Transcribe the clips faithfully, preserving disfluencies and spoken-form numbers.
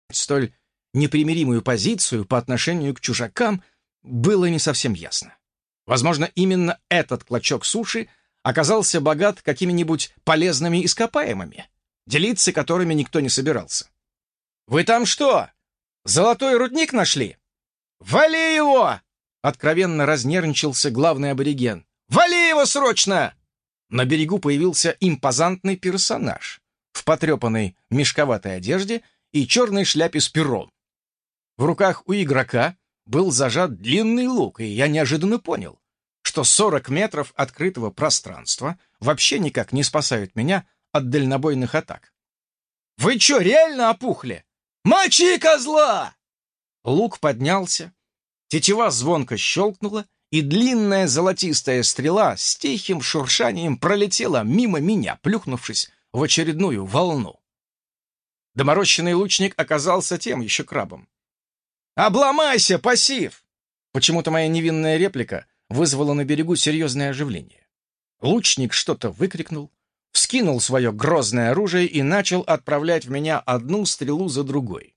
столь непримиримую позицию по отношению к чужакам, было не совсем ясно. Возможно, именно этот клочок суши оказался богат какими-нибудь полезными ископаемыми, делиться которыми никто не собирался. «Вы там что, золотой рудник нашли? Вали его!» Откровенно разнервничался главный абориген. «Вали его срочно!» На берегу появился импозантный персонаж в потрепанной мешковатой одежде и черной шляпе с пером. В руках у игрока был зажат длинный лук, и я неожиданно понял, что сорок метров открытого пространства вообще никак не спасают меня от дальнобойных атак. «Вы что, реально опухли? Мочи козла!» Лук поднялся, тетива звонко щелкнула, и длинная золотистая стрела с тихим шуршанием пролетела мимо меня, плюхнувшись в очередную волну. Доморощенный лучник оказался тем еще крабом. «Обломайся, пассив!» Почему-то моя невинная реплика вызвала на берегу серьезное оживление. Лучник что-то выкрикнул, вскинул свое грозное оружие и начал отправлять в меня одну стрелу за другой.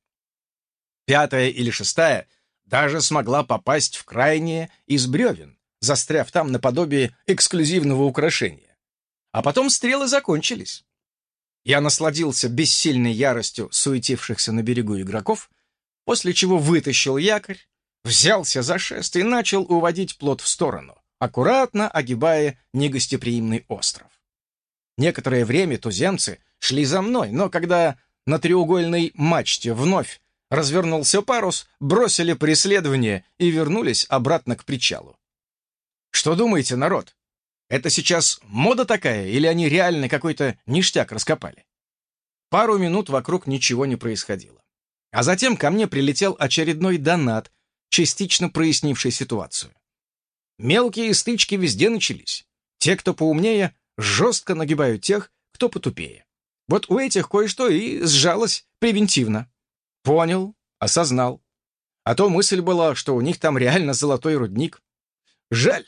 Пятая или шестая даже смогла попасть в крайнее из бревен, застряв там наподобие эксклюзивного украшения. А потом стрелы закончились. Я насладился бессильной яростью суетившихся на берегу игроков, после чего вытащил якорь, взялся за шест и начал уводить плот в сторону, аккуратно огибая негостеприимный остров. Некоторое время туземцы шли за мной, но когда на треугольной мачте вновь развернулся парус, бросили преследование и вернулись обратно к причалу. Что думаете, народ? Это сейчас мода такая, или они реально какой-то ништяк раскопали? Пару минут вокруг ничего не происходило. А затем ко мне прилетел очередной донат, частично прояснивший ситуацию. Мелкие стычки везде начались. Те, кто поумнее, жестко нагибают тех, кто потупее. Вот у этих кое-что и сжалось превентивно. Понял, осознал. А то мысль была, что у них там реально золотой рудник. Жаль.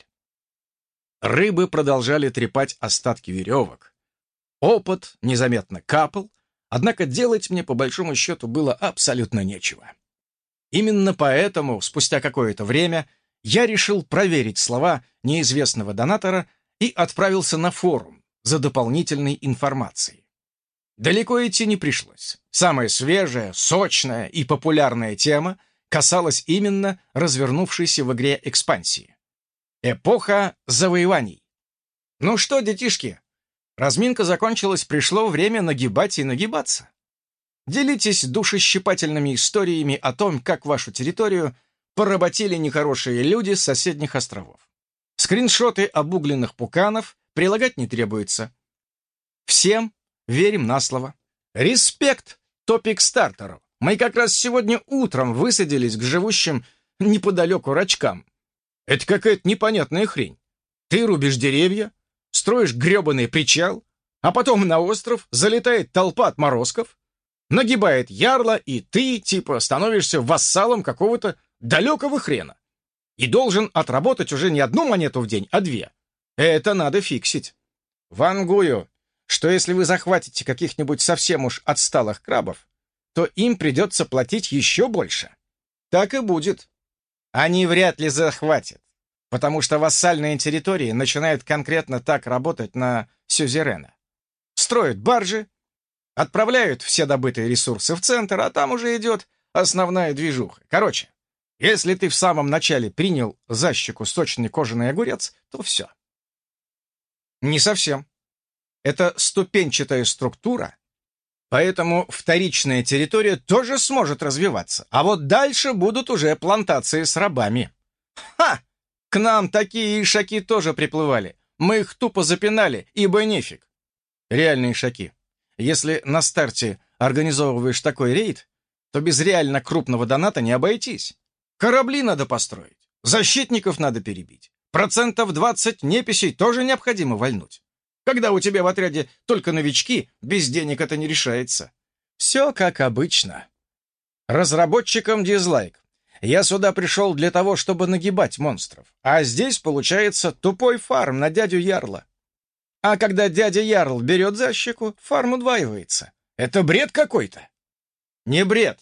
Рыбы продолжали трепать остатки веревок. Опыт незаметно капал, однако делать мне по большому счету было абсолютно нечего. Именно поэтому, спустя какое-то время, я решил проверить слова неизвестного донатора и отправился на форум за дополнительной информацией. Далеко идти не пришлось. Самая свежая, сочная и популярная тема касалась именно развернувшейся в игре экспансии. Эпоха завоеваний. Ну что, детишки, разминка закончилась, пришло время нагибать и нагибаться. Делитесь душещипательными историями о том, как вашу территорию поработили нехорошие люди с соседних островов. Скриншоты обугленных пуканов прилагать не требуется. Всем верим на слово. Респект топик-стартеру. Мы как раз сегодня утром высадились к живущим неподалеку рачкам. Это какая-то непонятная хрень. Ты рубишь деревья, строишь гребаный причал, а потом на остров залетает толпа отморозков, нагибает ярла, и ты, типа, становишься вассалом какого-то далекого хрена. И должен отработать уже не одну монету в день, а две. Это надо фиксить. Вангую, что если вы захватите каких-нибудь совсем уж отсталых крабов, то им придется платить еще больше. Так и будет. Они вряд ли захватят, потому что вассальные территории начинают конкретно так работать на сюзерена. Строят баржи, отправляют все добытые ресурсы в центр, а там уже идет основная движуха. Короче, если ты в самом начале принял за щеку сочный кожаный огурец, то все. Не совсем. Это ступенчатая структура, поэтому вторичная территория тоже сможет развиваться, а вот дальше будут уже плантации с рабами. Ха! К нам такие ишаки тоже приплывали. Мы их тупо запинали, ибо нефиг. Реальные ишаки. Если на старте организовываешь такой рейд, то без реально крупного доната не обойтись. Корабли надо построить, защитников надо перебить, процентов двадцать неписей тоже необходимо вальнуть. Когда у тебя в отряде только новички, без денег это не решается. Все как обычно. Разработчикам дизлайк. Я сюда пришел для того, чтобы нагибать монстров. А здесь получается тупой фарм на дядю Ярла. А когда дядя Ярл берет за щеку, фарм удваивается. Это бред какой-то. Не бред.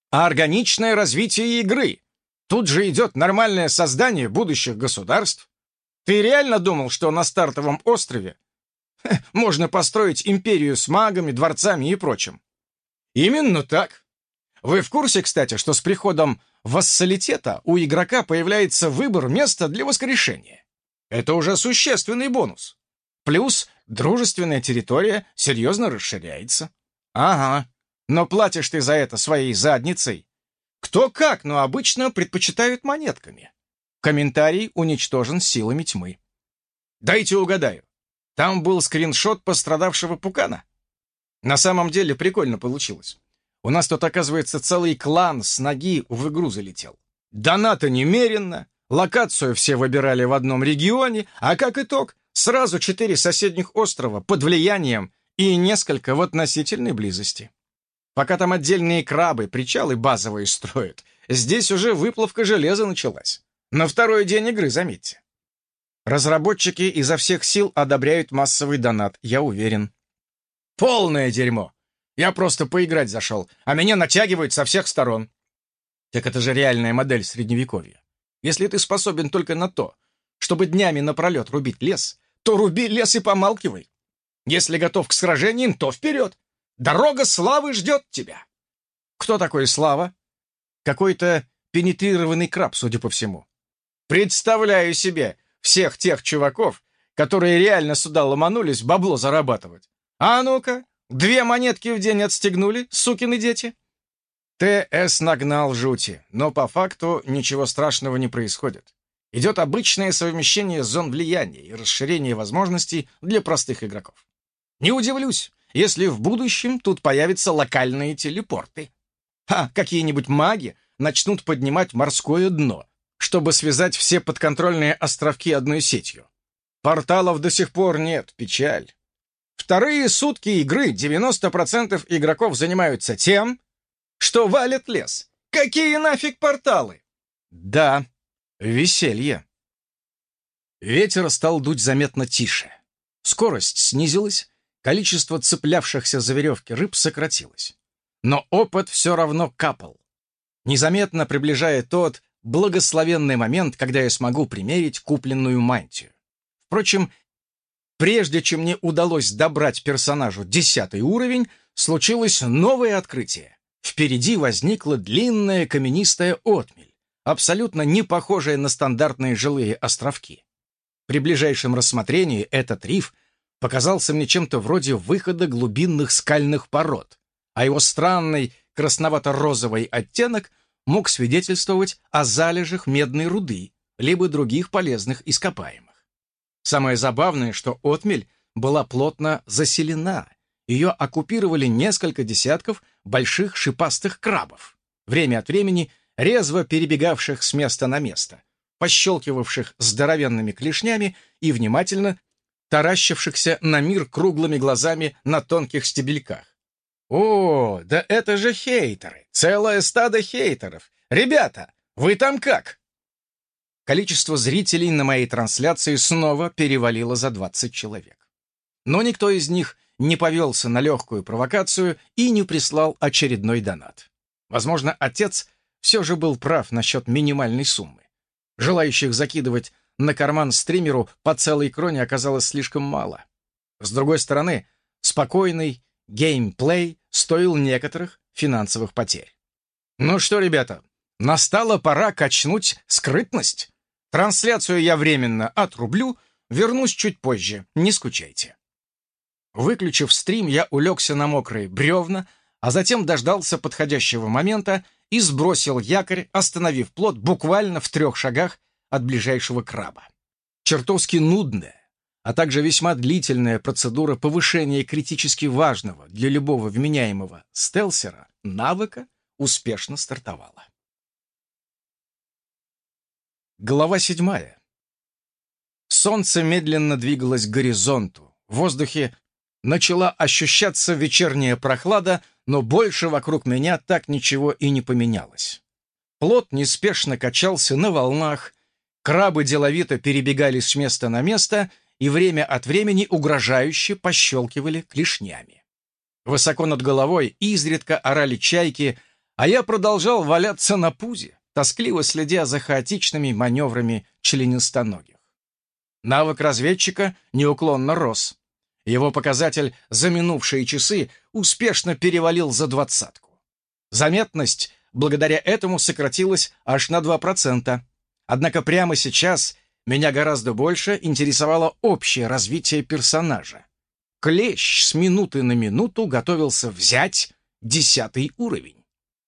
а органичное развитие игры. Тут же идет нормальное создание будущих государств. Ты реально думал, что на стартовом острове хе, можно построить империю с магами, дворцами и прочим? Именно так. Вы в курсе, кстати, что с приходом вассалитета у игрока появляется выбор места для воскрешения? Это уже существенный бонус. Плюс дружественная территория серьезно расширяется. Ага, но платишь ты за это своей задницей. Кто как, но обычно предпочитают монетками. Комментарий уничтожен силами тьмы. Дайте угадаю. Там был скриншот пострадавшего пукана? На самом деле прикольно получилось. У нас тут, оказывается, целый клан с ноги в игру залетел. Доната немерено, локацию все выбирали в одном регионе, а как итог, сразу четыре соседних острова под влиянием и несколько в относительной близости. Пока там отдельные крабы, причалы базовые строят, здесь уже выплавка железа началась. На второй день игры, заметьте. Разработчики изо всех сил одобряют массовый донат, я уверен. Полное дерьмо. Я просто поиграть зашел, а меня натягивают со всех сторон. Так это же реальная модель средневековья. Если ты способен только на то, чтобы днями напролет рубить лес, то руби лес и помалкивай. Если готов к сражениям, то вперед. Дорога славы ждет тебя. Кто такой Слава? Какой-то пенетрированный краб, судя по всему. Представляю себе всех тех чуваков, которые реально сюда ломанулись бабло зарабатывать. А ну-ка, две монетки в день отстегнули, сукины дети. ТС нагнал жути, но по факту ничего страшного не происходит. Идет обычное совмещение зон влияния и расширение возможностей для простых игроков. Не удивлюсь, если в будущем тут появятся локальные телепорты. А какие-нибудь маги начнут поднимать морское дно, чтобы связать все подконтрольные островки одной сетью. Порталов до сих пор нет, печаль. Вторые сутки игры девяносто процентов игроков занимаются тем, что валят лес. Какие нафиг порталы? Да, веселье. Ветер стал дуть заметно тише. Скорость снизилась, количество цеплявшихся за веревки рыб сократилось. Но опыт все равно капал, незаметно приближая тот благословенный момент, когда я смогу примерить купленную мантию. Впрочем, прежде чем мне удалось добрать персонажу десятый уровень, случилось новое открытие. Впереди возникла длинная каменистая отмель, абсолютно не похожая на стандартные жилые островки. При ближайшем рассмотрении этот риф показался мне чем-то вроде выхода глубинных скальных пород, а его странный красновато-розовый оттенок мог свидетельствовать о залежах медной руды либо других полезных ископаемых. Самое забавное, что отмель была плотно заселена. Ее оккупировали несколько десятков больших шипастых крабов, время от времени резво перебегавших с места на место, пощелкивавших здоровенными клешнями и внимательно таращившихся на мир круглыми глазами на тонких стебельках. О, да это же хейтеры! Целое стадо хейтеров! Ребята, вы там как? Количество зрителей на моей трансляции снова перевалило за двадцать человек. Но никто из них не повелся на легкую провокацию и не прислал очередной донат. Возможно, отец все же был прав насчет минимальной суммы. Желающих закидывать на карман стримеру по целой кроне оказалось слишком мало. С другой стороны, спокойный геймплей стоил некоторых финансовых потерь. Ну что, ребята, настала пора качнуть скрытность. Трансляцию я временно отрублю, вернусь чуть позже, не скучайте. Выключив стрим, я улегся на мокрые бревна, а затем дождался подходящего момента и сбросил якорь, остановив плот буквально в трех шагах от ближайшего краба. Чертовски нудная, а также весьма длительная процедура повышения критически важного для любого вменяемого стелсера навыка успешно стартовала. Глава седьмая. Солнце медленно двигалось к горизонту. В воздухе начала ощущаться вечерняя прохлада, но больше вокруг меня так ничего и не поменялось. Плот неспешно качался на волнах, крабы деловито перебегали с места на место и время от времени угрожающе пощелкивали клешнями. Высоко над головой изредка орали чайки, А я продолжал валяться на пузе, тоскливо следя за хаотичными маневрами членистоногих. Навык разведчика неуклонно рос. Его показатель за минувшие часы успешно перевалил за двадцатку. Заметность благодаря этому сократилась аж на два процента. Однако прямо сейчас меня гораздо больше интересовало общее развитие персонажа. Клещ с минуты на минуту готовился взять десятый уровень.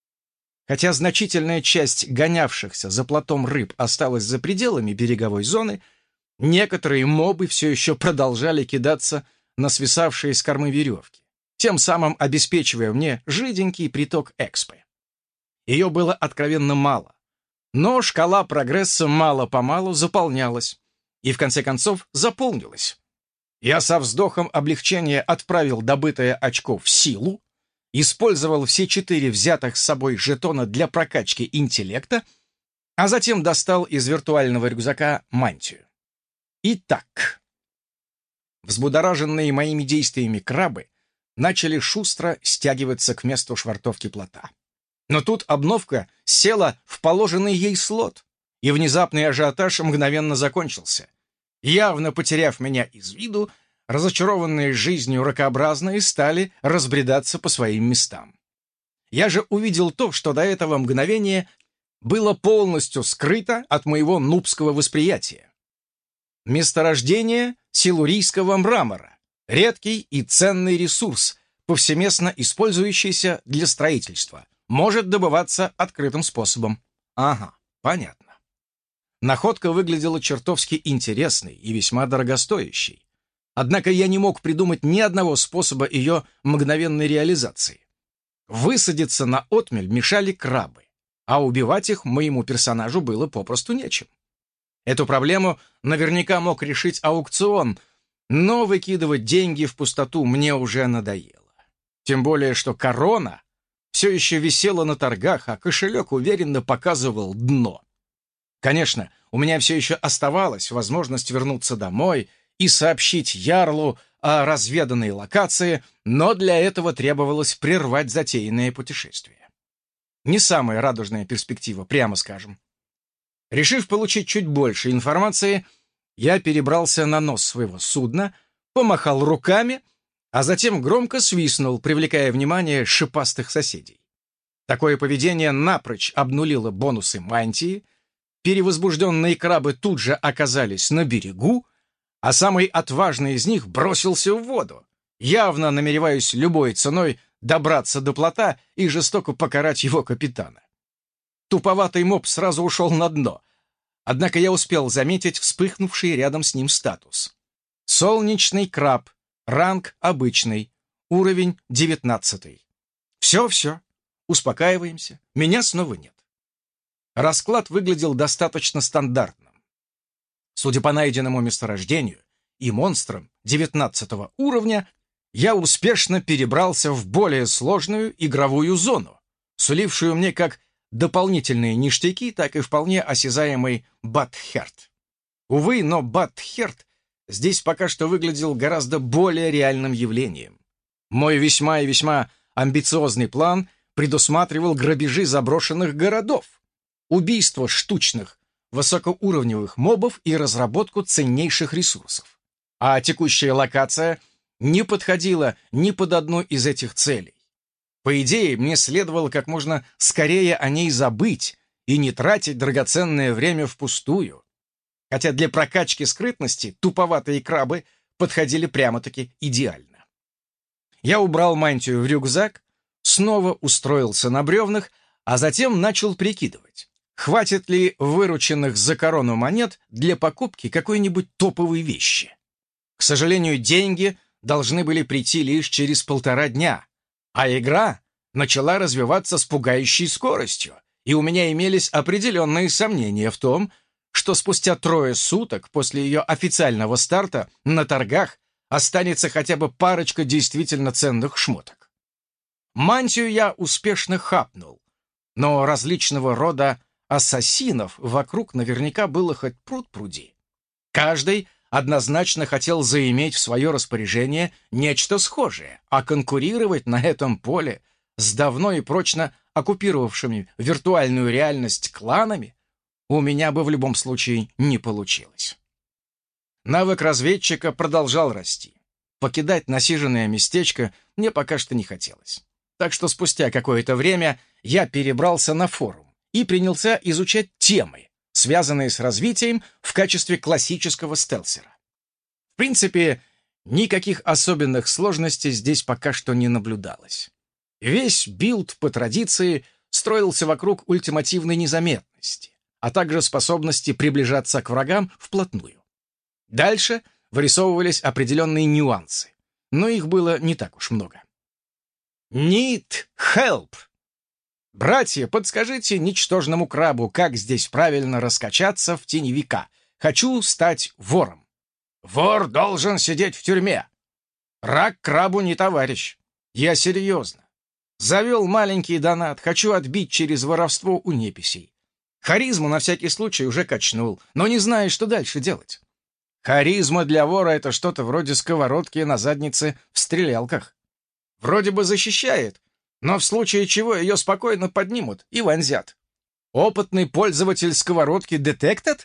Хотя значительная часть гонявшихся за плотом рыб осталась за пределами береговой зоны, некоторые мобы все еще продолжали кидаться на свисавшие с кормы веревки, тем самым обеспечивая мне жиденький приток экспы. Ее было откровенно мало, но шкала прогресса мало-помалу заполнялась и в конце концов заполнилась. Я со вздохом облегчения отправил добытое очко в силу, использовал все четыре взятых с собой жетона для прокачки интеллекта, а затем достал из виртуального рюкзака мантию. Итак, взбудораженные моими действиями крабы начали шустро стягиваться к месту швартовки плота. Но тут обновка села в положенный ей слот, и внезапный ажиотаж мгновенно закончился. Явно потеряв меня из виду, разочарованные жизнью ракообразные стали разбредаться по своим местам. Я же увидел то, что до этого мгновения было полностью скрыто от моего нубского восприятия. Месторождение силурийского мрамора, редкий и ценный ресурс, повсеместно использующийся для строительства, может добываться открытым способом. Ага, понятно. Находка выглядела чертовски интересной и весьма дорогостоящей. Однако я не мог придумать ни одного способа ее мгновенной реализации. Высадиться на отмель мешали крабы, а убивать их моему персонажу было попросту нечем. Эту проблему наверняка мог решить аукцион, но выкидывать деньги в пустоту мне уже надоело. Тем более, что корона все еще висела на торгах, а кошелек уверенно показывал дно. Конечно, у меня все еще оставалась возможность вернуться домой и сообщить Ярлу о разведанной локации, но для этого требовалось прервать затеянное путешествие. Не самая радужная перспектива, прямо скажем. Решив получить чуть больше информации, я перебрался на нос своего судна, помахал руками, а затем громко свистнул, привлекая внимание шипастых соседей. Такое поведение напрочь обнулило бонусы мантии, перевозбужденные крабы тут же оказались на берегу, а самый отважный из них бросился в воду, явно намереваясь любой ценой добраться до плота и жестоко покарать его капитана. Туповатый моб сразу ушел на дно, однако я успел заметить вспыхнувший рядом с ним статус. Солнечный краб, ранг обычный, уровень девятнадцатый. Все-все, успокаиваемся, меня снова нет. Расклад выглядел достаточно стандартным. Судя по найденному месторождению и монстрам девятнадцатого уровня, я успешно перебрался в более сложную игровую зону, сулившую мне как дополнительные ништяки, так и вполне осязаемый Батхерт. Увы, но Батхерт здесь пока что выглядел гораздо более реальным явлением. Мой весьма и весьма амбициозный план предусматривал грабежи заброшенных городов, убийство штучных, высокоуровневых мобов и разработку ценнейших ресурсов. А текущая локация не подходила ни под одну из этих целей. По идее, мне следовало как можно скорее о ней забыть и не тратить драгоценное время впустую. Хотя для прокачки скрытности туповатые крабы подходили прямо-таки идеально. Я убрал мантию в рюкзак, снова устроился на бревнах, а затем начал прикидывать, хватит ли вырученных за корону монет для покупки какой-нибудь топовой вещи. К сожалению, деньги должны были прийти лишь через полтора дня, а игра начала развиваться с пугающей скоростью, и у меня имелись определенные сомнения в том, что спустя трое суток после ее официального старта на торгах останется хотя бы парочка действительно ценных шмоток. Мантию я успешно хапнул, но различного рода ассасинов вокруг наверняка было хоть пруд-пруди. Каждый однозначно хотел заиметь в свое распоряжение нечто схожее, а конкурировать на этом поле с давно и прочно оккупировавшими виртуальную реальность кланами, у меня бы в любом случае не получилось. Навык разведчика продолжал расти. Покидать насиженное местечко мне пока что не хотелось. Так что спустя какое-то время я перебрался на форум и принялся изучать темы, связанные с развитием в качестве классического стелсера. В принципе, никаких особенных сложностей здесь пока что не наблюдалось. Весь билд, по традиции, строился вокруг ультимативной незаметности, а также способности приближаться к врагам вплотную. Дальше вырисовывались определенные нюансы, но их было не так уж много. Need help! Братья, подскажите ничтожному крабу, как здесь правильно раскачаться в теневика. Хочу стать вором. Вор должен сидеть в тюрьме. Рак крабу не товарищ. Я серьезно. Завел маленький донат, хочу отбить через воровство у неписей. Харизму на всякий случай уже качнул, но не знаю, что дальше делать. Харизма для вора — это что-то вроде сковородки на заднице в стрелялках. Вроде бы защищает, но в случае чего ее спокойно поднимут и вонзят. Опытный пользователь сковородки detected?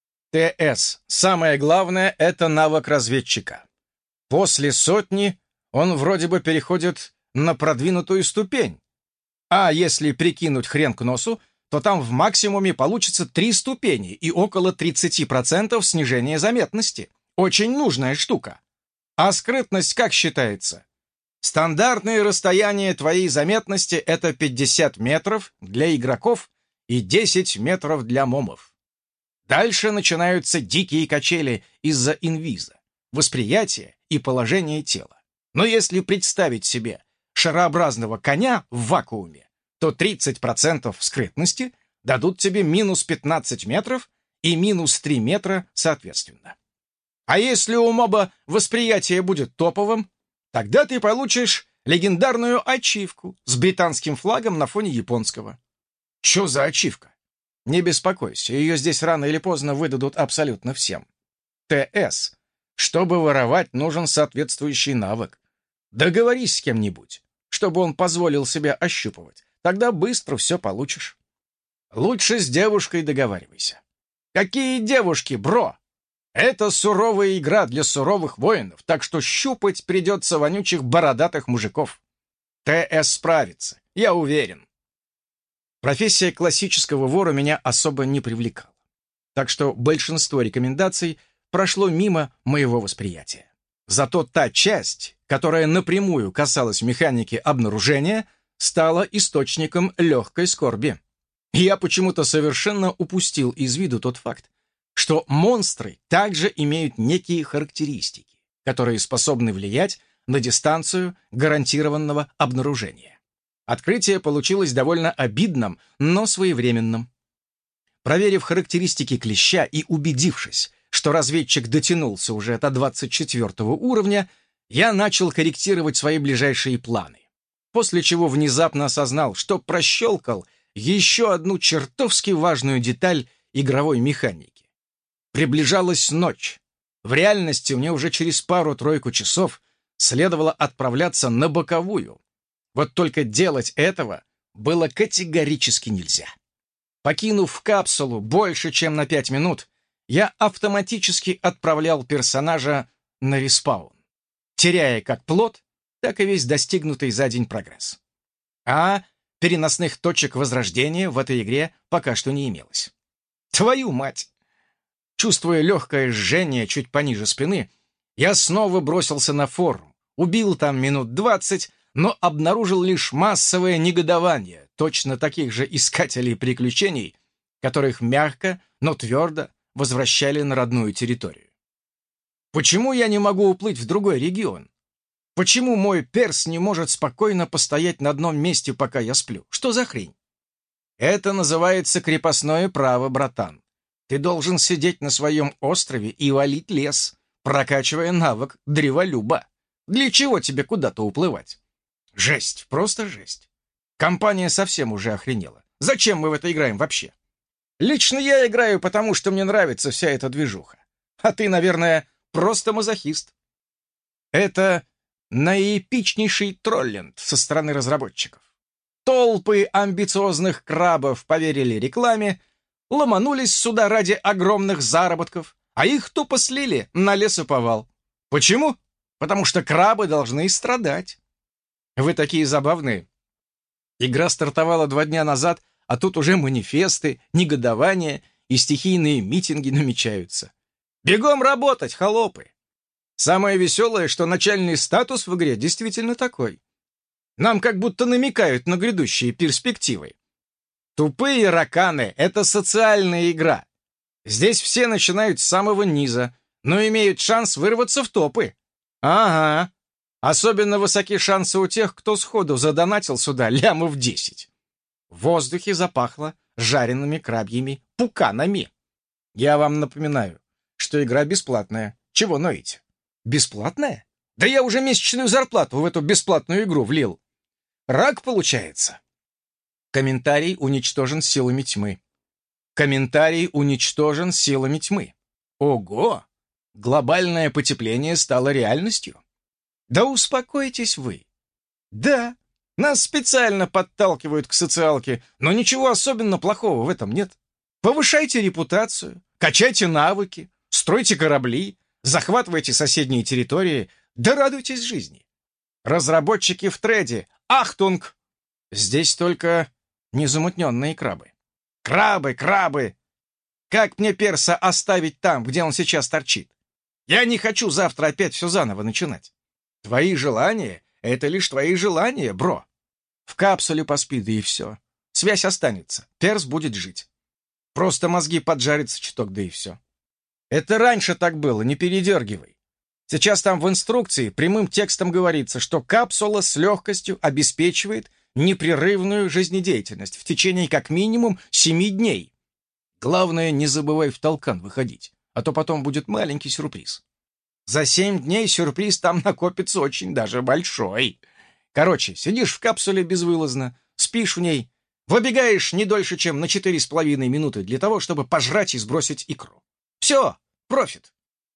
ТС. Самое главное — это навык разведчика. После сотни он вроде бы переходит на продвинутую ступень. А если прикинуть хрен к носу, то там в максимуме получится три ступени и около тридцать процентов снижения заметности. Очень нужная штука. А скрытность как считается? Стандартное расстояние твоей заметности — это пятьдесят метров для игроков и десять метров для момов. Дальше начинаются дикие качели из-за инвиза, восприятия и положения тела. Но если представить себе шарообразного коня в вакууме, то тридцать процентов скрытности дадут тебе минус пятнадцать метров и минус три метра соответственно. А если у моба восприятие будет топовым, тогда ты получишь легендарную ачивку с британским флагом на фоне японского. Чё за ачивка? Не беспокойся, ее здесь рано или поздно выдадут абсолютно всем. ТС. Чтобы воровать, нужен соответствующий навык. Договорись с кем-нибудь, чтобы он позволил себя ощупывать. Тогда быстро все получишь. Лучше с девушкой договаривайся. Какие девушки, бро? Это суровая игра для суровых воинов, так что щупать придется вонючих бородатых мужиков. ТС справится, я уверен. Профессия классического вора меня особо не привлекала, так что большинство рекомендаций прошло мимо моего восприятия. Зато та часть, которая напрямую касалась механики обнаружения, стала источником легкой скорби. Я почему-то совершенно упустил из виду тот факт, что монстры также имеют некие характеристики, которые способны влиять на дистанцию гарантированного обнаружения. Открытие получилось довольно обидным, но своевременным. Проверив характеристики клеща и убедившись, что разведчик дотянулся уже до двадцать четвёртого уровня, я начал корректировать свои ближайшие планы, после чего внезапно осознал, что прощелкал еще одну чертовски важную деталь игровой механики. Приближалась ночь. В реальности мне уже через пару-тройку часов следовало отправляться на боковую. Вот только делать этого было категорически нельзя. Покинув капсулу больше, чем на пять минут, я автоматически отправлял персонажа на респаун, теряя как плот, так и весь достигнутый за день прогресс. А переносных точек возрождения в этой игре пока что не имелось. Твою мать! Чувствуя легкое жжение чуть пониже спины, я снова бросился на форум, убил там минут двадцать, но обнаружил лишь массовое негодование точно таких же искателей приключений, которых мягко, но твердо возвращали на родную территорию. Почему я не могу уплыть в другой регион? Почему мой перс не может спокойно постоять на одном месте, пока я сплю? Что за хрень? Это называется крепостное право, братан. Ты должен сидеть на своем острове и валить лес, прокачивая навык древолюба. Для чего тебе куда-то уплывать? Жесть, просто жесть. Компания совсем уже охренела. Зачем мы в это играем вообще? Лично я играю, потому что мне нравится вся эта движуха. А ты, наверное, просто мазохист. Это наэпичнейший троллинг со стороны разработчиков. Толпы амбициозных крабов поверили рекламе, ломанулись сюда ради огромных заработков, а их тупо слили на лесоповал. Почему? Потому что крабы должны страдать. Вы такие забавные. Игра стартовала два дня назад, а тут уже манифесты, негодования и стихийные митинги намечаются. Бегом работать, холопы! Самое веселое, что начальный статус в игре действительно такой. Нам как будто намекают на грядущие перспективы. Тупые раканы — это социальная игра. Здесь все начинают с самого низа, но имеют шанс вырваться в топы. Ага. Особенно высоки шансы у тех, кто сходу задонатил сюда лямов десять. В воздухе запахло жареными крабьими пуканами. Я вам напоминаю, что игра бесплатная. Чего ноете? Бесплатная? Да я уже месячную зарплату в эту бесплатную игру влил. Рак получается. Комментарий уничтожен силами тьмы. Комментарий уничтожен силами тьмы. Ого! Глобальное потепление стало реальностью. Да успокойтесь вы. Да, нас специально подталкивают к социалке, но ничего особенно плохого в этом нет. Повышайте репутацию, качайте навыки, стройте корабли, захватывайте соседние территории, да радуйтесь жизни. Разработчики в треде, ахтунг! Здесь только незамутненные крабы. Крабы, крабы! Как мне перса оставить там, где он сейчас торчит? Я не хочу завтра опять все заново начинать. Твои желания — это лишь твои желания, бро. В капсуле поспи, да и все. Связь останется, перс будет жить. Просто мозги поджарятся чуток, да и все. Это раньше так было, не передергивай. Сейчас там в инструкции прямым текстом говорится, что капсула с легкостью обеспечивает непрерывную жизнедеятельность в течение как минимум семи дней. Главное, не забывай в толкан выходить, а то потом будет маленький сюрприз. За семь дней сюрприз там накопится очень даже большой. Короче, сидишь в капсуле безвылазно, спишь в ней, выбегаешь не дольше, чем на четыре с половиной минуты для того, чтобы пожрать и сбросить икру. Все, профит.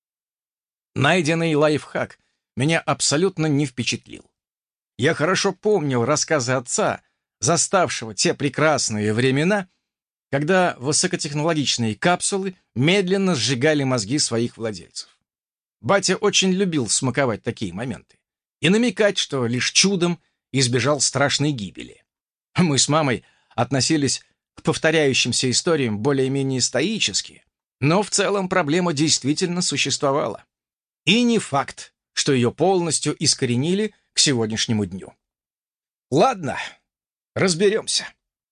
Найденный лайфхак меня абсолютно не впечатлил. Я хорошо помнил рассказы отца, заставшего те прекрасные времена, когда высокотехнологичные капсулы медленно сжигали мозги своих владельцев. Батя очень любил смаковать такие моменты и намекать, что лишь чудом избежал страшной гибели. Мы с мамой относились к повторяющимся историям более-менее стоически, но в целом проблема действительно существовала. И не факт, что ее полностью искоренили к сегодняшнему дню. Ладно, разберемся.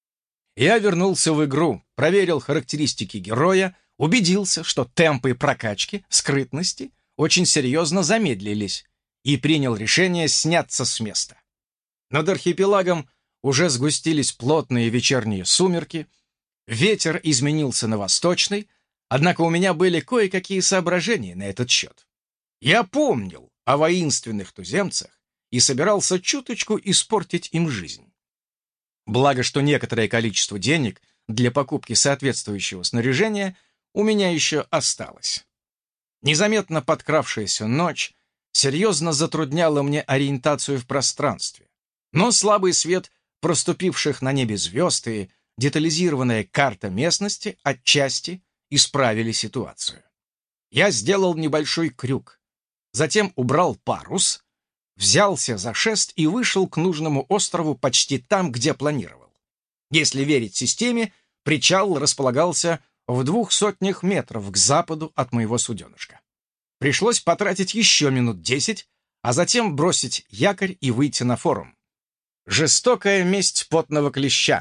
Я вернулся в игру, проверил характеристики героя, убедился, что темпы прокачки, скрытности очень серьезно замедлились и принял решение сняться с места. Над архипелагом уже сгустились плотные вечерние сумерки, ветер изменился на восточный, однако у меня были кое-какие соображения на этот счет. Я помнил о воинственных туземцах и собирался чуточку испортить им жизнь. Благо, что некоторое количество денег для покупки соответствующего снаряжения у меня еще осталось. Незаметно подкравшаяся ночь серьезно затрудняла мне ориентацию в пространстве, но слабый свет проступивших на небе звезд и детализированная карта местности отчасти исправили ситуацию. Я сделал небольшой крюк, затем убрал парус, взялся за шест и вышел к нужному острову почти там, где планировал. Если верить системе, причал располагался в двух сотнях метров к западу от моего суденышка. Пришлось потратить еще минут десять, а затем бросить якорь и выйти на форум. Жестокая месть потного клеща.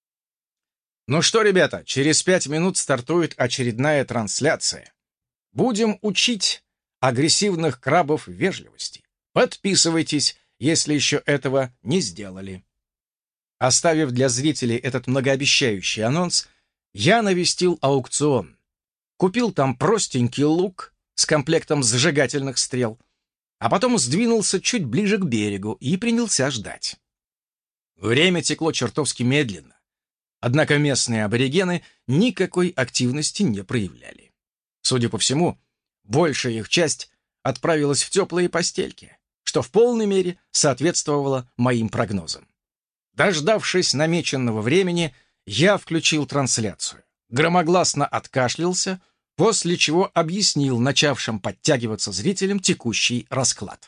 Ну что, ребята, через пять минут стартует очередная трансляция. Будем учить агрессивных крабов вежливости. Подписывайтесь, если еще этого не сделали. Оставив для зрителей этот многообещающий анонс, я навестил аукцион. Купил там простенький лук с комплектом зажигательных стрел, а потом сдвинулся чуть ближе к берегу и принялся ждать. Время текло чертовски медленно, однако местные аборигены никакой активности не проявляли. Судя по всему, большая их часть отправилась в теплые постельки, что в полной мере соответствовало моим прогнозам. Дождавшись намеченного времени, я включил трансляцию, громогласно откашлялся, после чего объяснил начавшим подтягиваться зрителям текущий расклад.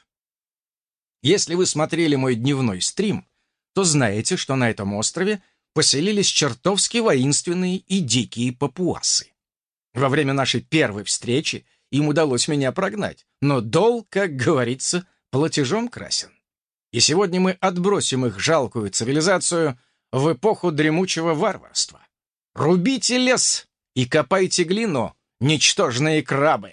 Если вы смотрели мой дневной стрим, то знаете, что на этом острове поселились чертовски воинственные и дикие папуасы. Во время нашей первой встречи им удалось меня прогнать, но долг, как говорится, платежом красен. И сегодня мы отбросим их жалкую цивилизацию в эпоху дремучего варварства. Рубите лес и копайте глину, ничтожные крабы.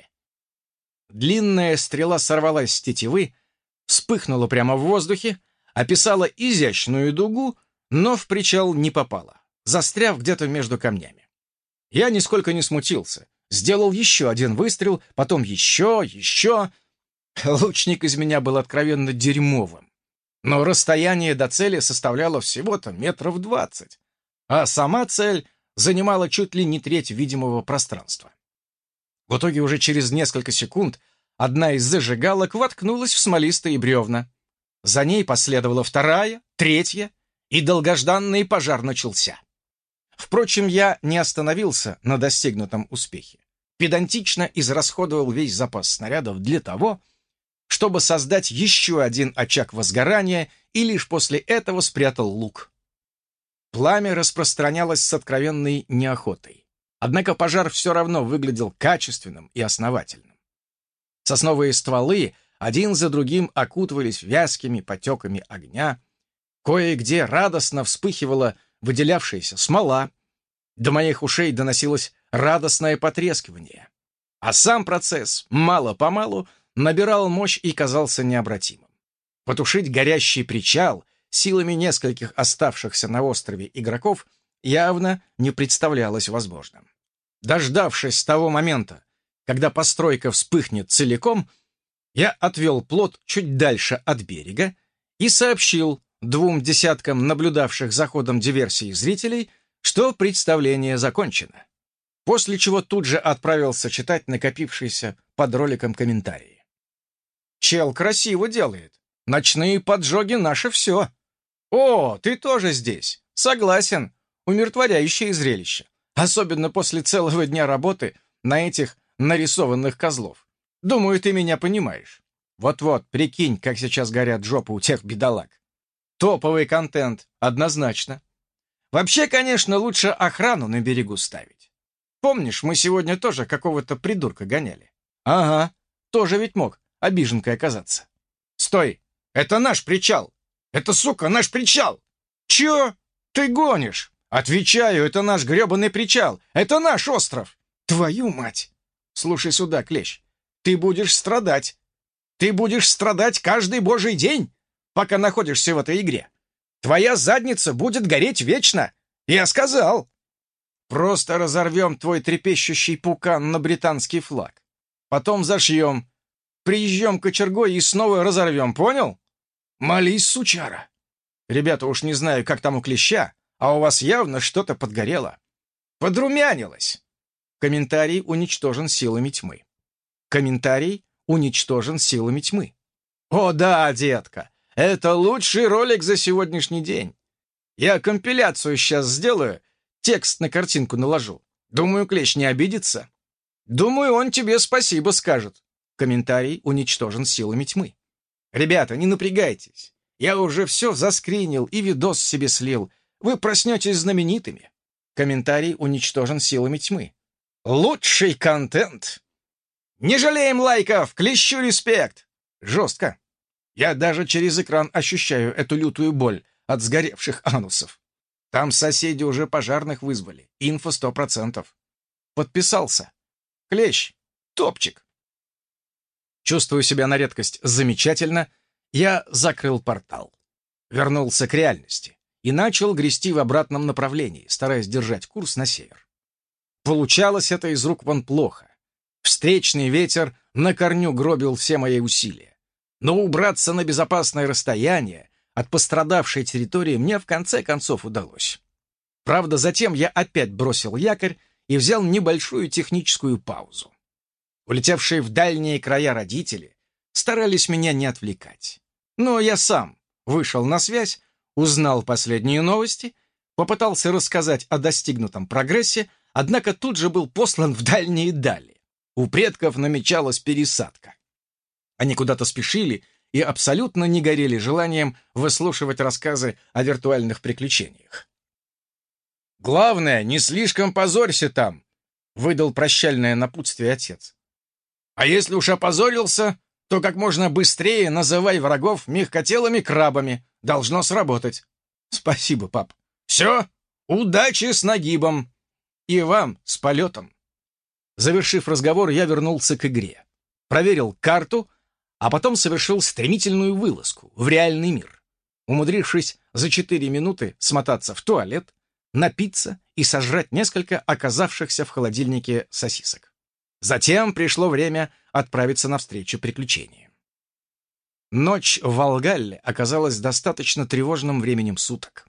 Длинная стрела сорвалась с тетивы, вспыхнула прямо в воздухе, описала изящную дугу, но в причал не попала, застряв где-то между камнями. Я нисколько не смутился, сделал еще один выстрел, потом еще, еще. Лучник из меня был откровенно дерьмовым, но расстояние до цели составляло всего-то метров двадцать, а сама цель занимала чуть ли не треть видимого пространства. В итоге уже через несколько секунд одна из зажигалок воткнулась в смолистые бревна. За ней последовала вторая, третья, и долгожданный пожар начался. Впрочем, я не остановился на достигнутом успехе. Педантично израсходовал весь запас снарядов для того, чтобы создать еще один очаг возгорания, и лишь после этого спрятал лук. Пламя распространялось с откровенной неохотой. Однако пожар все равно выглядел качественным и основательным. Сосновые стволы один за другим окутывались вязкими потеками огня, кое-где радостно вспыхивала выделявшаяся смола, до моих ушей доносилось радостное потрескивание, а сам процесс мало-помалу набирал мощь и казался необратимым. Потушить горящий причал силами нескольких оставшихся на острове игроков явно не представлялось возможным. Дождавшись того момента, когда постройка вспыхнет целиком, я отвел плот чуть дальше от берега и сообщил двум десяткам наблюдавших за ходом диверсии зрителей, что представление закончено, после чего тут же отправился читать накопившиеся под роликом комментарии. «Чел красиво делает. Ночные поджоги — наше все. О, ты тоже здесь. Согласен. Умиротворяющее зрелище. Особенно после целого дня работы на этих нарисованных козлов. Думаю, ты меня понимаешь. Вот-вот, прикинь, как сейчас горят жопы у тех бедолаг. Топовый контент, однозначно. Вообще, конечно, лучше охрану на берегу ставить. Помнишь, мы сегодня тоже какого-то придурка гоняли? Ага, тоже ведь мог обиженкой оказаться. Стой, это наш причал. Это, сука, наш причал. Чё? Ты гонишь? Отвечаю, это наш грёбаный причал. Это наш остров. Твою мать. Слушай сюда, Клещ, ты будешь страдать. Ты будешь страдать каждый божий день, пока находишься в этой игре. Твоя задница будет гореть вечно. Я сказал. Просто разорвем твой трепещущий пукан на британский флаг. Потом зашьем. Приезжем кочергой и снова разорвем, понял? Молись, сучара. Ребята, уж не знаю, как там у Клеща, а у вас явно что-то подгорело. Подрумянилось. Комментарий уничтожен силами тьмы. Комментарий уничтожен силами тьмы. О да, детка, это лучший ролик за сегодняшний день. Я компиляцию сейчас сделаю, текст на картинку наложу. Думаю, Клещ не обидится. Думаю, он тебе спасибо скажет. Комментарий уничтожен силами тьмы. Ребята, не напрягайтесь. Я уже все заскринил и видос себе слил. Вы проснетесь знаменитыми. Комментарий уничтожен силами тьмы. Лучший контент. Не жалеем лайков, Клещу респект. Жестко. Я даже через экран ощущаю эту лютую боль от сгоревших анусов. Там соседи уже пожарных вызвали. Инфо сто процентов. Подписался. Клещ. Топчик. Чувствую себя на редкость замечательно. Я закрыл портал. Вернулся к реальности и начал грести в обратном направлении, стараясь держать курс на север. Получалось это из рук вон плохо. Встречный ветер на корню гробил все мои усилия. Но убраться на безопасное расстояние от пострадавшей территории мне в конце концов удалось. Правда, затем я опять бросил якорь и взял небольшую техническую паузу. Улетевшие в дальние края родители старались меня не отвлекать. Но я сам вышел на связь, узнал последние новости, попытался рассказать о достигнутом прогрессе, однако тут же был послан в дальние дали. У предков намечалась пересадка. Они куда-то спешили и абсолютно не горели желанием выслушивать рассказы о виртуальных приключениях. «Главное, не слишком позорься там», — выдал прощальное напутствие отец. «А если уж опозорился, то как можно быстрее называй врагов мягкотелыми крабами. Должно сработать». «Спасибо, пап». «Все, удачи с нагибом. И вам с полетом». Завершив разговор, я вернулся к игре. Проверил карту, а потом совершил стремительную вылазку в реальный мир, умудрившись за четыре минуты смотаться в туалет, напиться и сожрать несколько оказавшихся в холодильнике сосисок. Затем пришло время отправиться навстречу приключениям. Ночь в Валгалле оказалась достаточно тревожным временем суток.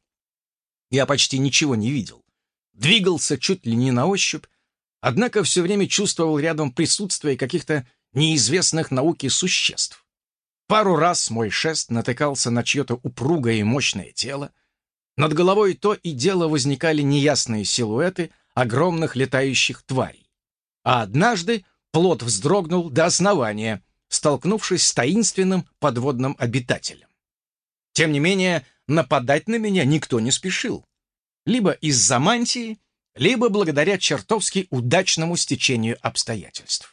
Я почти ничего не видел. Двигался чуть ли не на ощупь, однако все время чувствовал рядом присутствие каких-то неизвестных науке существ. Пару раз мой шест натыкался на чье-то упругое и мощное тело. Над головой то и дело возникали неясные силуэты огромных летающих тварей. А однажды плот вздрогнул до основания, столкнувшись с таинственным подводным обитателем. Тем не менее, нападать на меня никто не спешил. Либо из-за мантии, либо благодаря чертовски удачному стечению обстоятельств.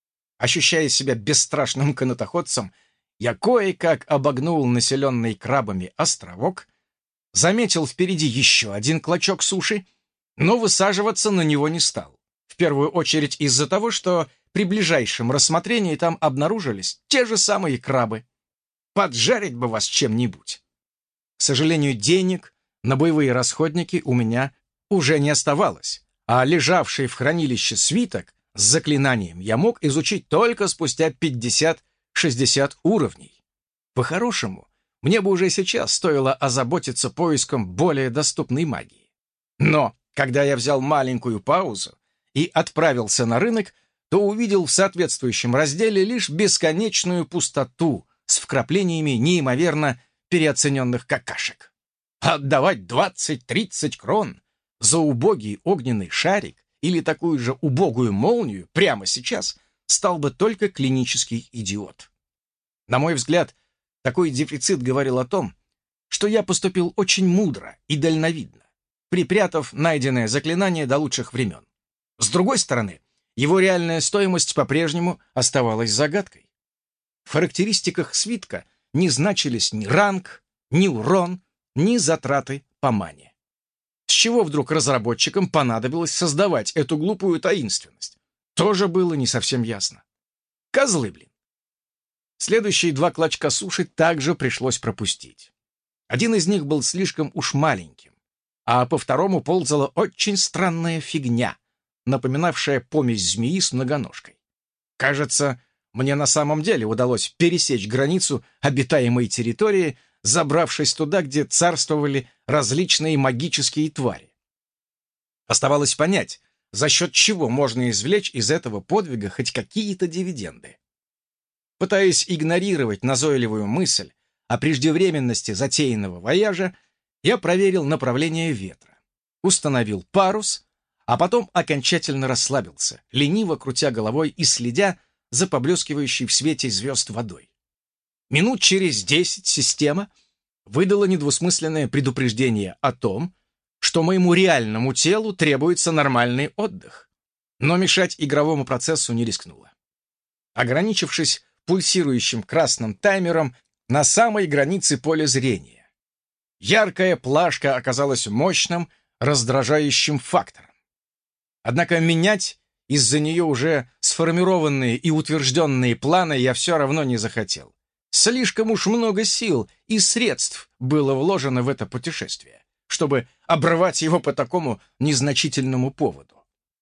Ощущая себя бесстрашным канатоходцем, я кое-как обогнул населенный крабами островок, заметил впереди еще один клочок суши, но высаживаться на него не стал. В первую очередь из-за того, что при ближайшем рассмотрении там обнаружились те же самые крабы. Поджарить бы вас чем-нибудь. К сожалению, денег на боевые расходники у меня уже не оставалось, а лежавший в хранилище свиток с заклинанием я мог изучить только спустя пятьдесят-шестьдесят уровней. По-хорошему, мне бы уже сейчас стоило озаботиться поиском более доступной магии. Но, когда я взял маленькую паузу и отправился на рынок, то увидел в соответствующем разделе лишь бесконечную пустоту с вкраплениями неимоверно переоцененных какашек. Отдавать двадцать-тридцать крон за убогий огненный шарик или такую же убогую молнию прямо сейчас стал бы только клинический идиот. На мой взгляд, такой дефицит говорил о том, что я поступил очень мудро и дальновидно, припрятав найденное заклинание до лучших времен. С другой стороны, его реальная стоимость по-прежнему оставалась загадкой. В характеристиках свитка не значились ни ранг, ни урон, ни затраты по мане. С чего вдруг разработчикам понадобилось создавать эту глупую таинственность? Тоже было не совсем ясно. Козлы, блин. Следующие два клочка суши также пришлось пропустить. Один из них был слишком уж маленьким, а по второму ползала очень странная фигня, напоминавшая помесь змеи с многоножкой. Кажется, мне на самом деле удалось пересечь границу обитаемой территории, забравшись туда, где царствовали различные магические твари. Оставалось понять, за счет чего можно извлечь из этого подвига хоть какие-то дивиденды. Пытаясь игнорировать назойливую мысль о преждевременности затеянного вояжа, я проверил направление ветра, установил парус, а потом окончательно расслабился, лениво крутя головой и следя за поблескивающей в свете звезд водой. Минут через десять система выдала недвусмысленное предупреждение о том, что моему реальному телу требуется нормальный отдых, но мешать игровому процессу не рискнула. Ограничившись пульсирующим красным таймером на самой границе поля зрения, яркая плашка оказалась мощным, раздражающим фактором. Однако менять из-за нее уже сформированные и утвержденные планы я все равно не захотел. Слишком уж много сил и средств было вложено в это путешествие, чтобы обрывать его по такому незначительному поводу.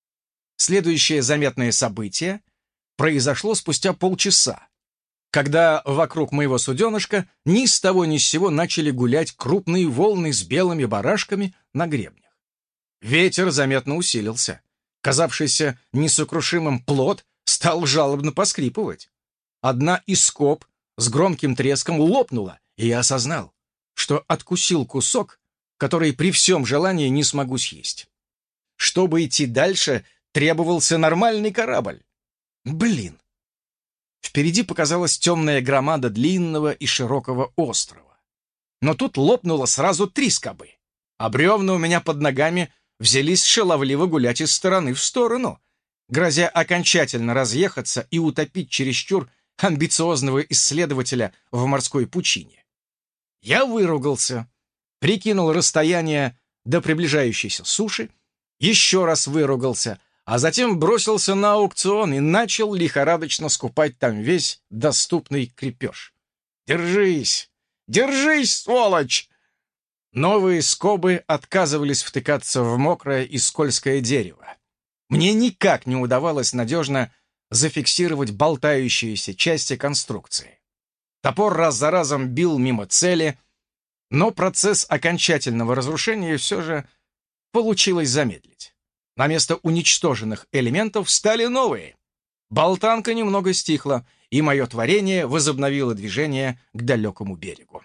Следующее заметное событие произошло спустя полчаса, когда вокруг моего суденышка ни с того ни с сего начали гулять крупные волны с белыми барашками на гребнях. Ветер заметно усилился. Казавшийся несокрушимым плот стал жалобно поскрипывать. Одна из скоб с громким треском лопнула, и я осознал, что откусил кусок, который при всем желании не смогу съесть. Чтобы идти дальше, требовался нормальный корабль. Блин. Впереди показалась темная громада длинного и широкого острова. Но тут лопнуло сразу три скобы, а бревна у меня под ногами взялись шаловливо гулять из стороны в сторону, грозя окончательно разъехаться и утопить чересчур амбициозного исследователя в морской пучине. Я выругался, прикинул расстояние до приближающейся суши, еще раз выругался, а затем бросился на аукцион и начал лихорадочно скупать там весь доступный крепеж. «Держись! Держись, сволочь!» Новые скобы отказывались втыкаться в мокрое и скользкое дерево. Мне никак не удавалось надежно зафиксировать болтающиеся части конструкции. Топор раз за разом бил мимо цели, но процесс окончательного разрушения все же получилось замедлить. На место уничтоженных элементов стали новые. Болтанка немного стихла, и мое творение возобновило движение к далекому берегу.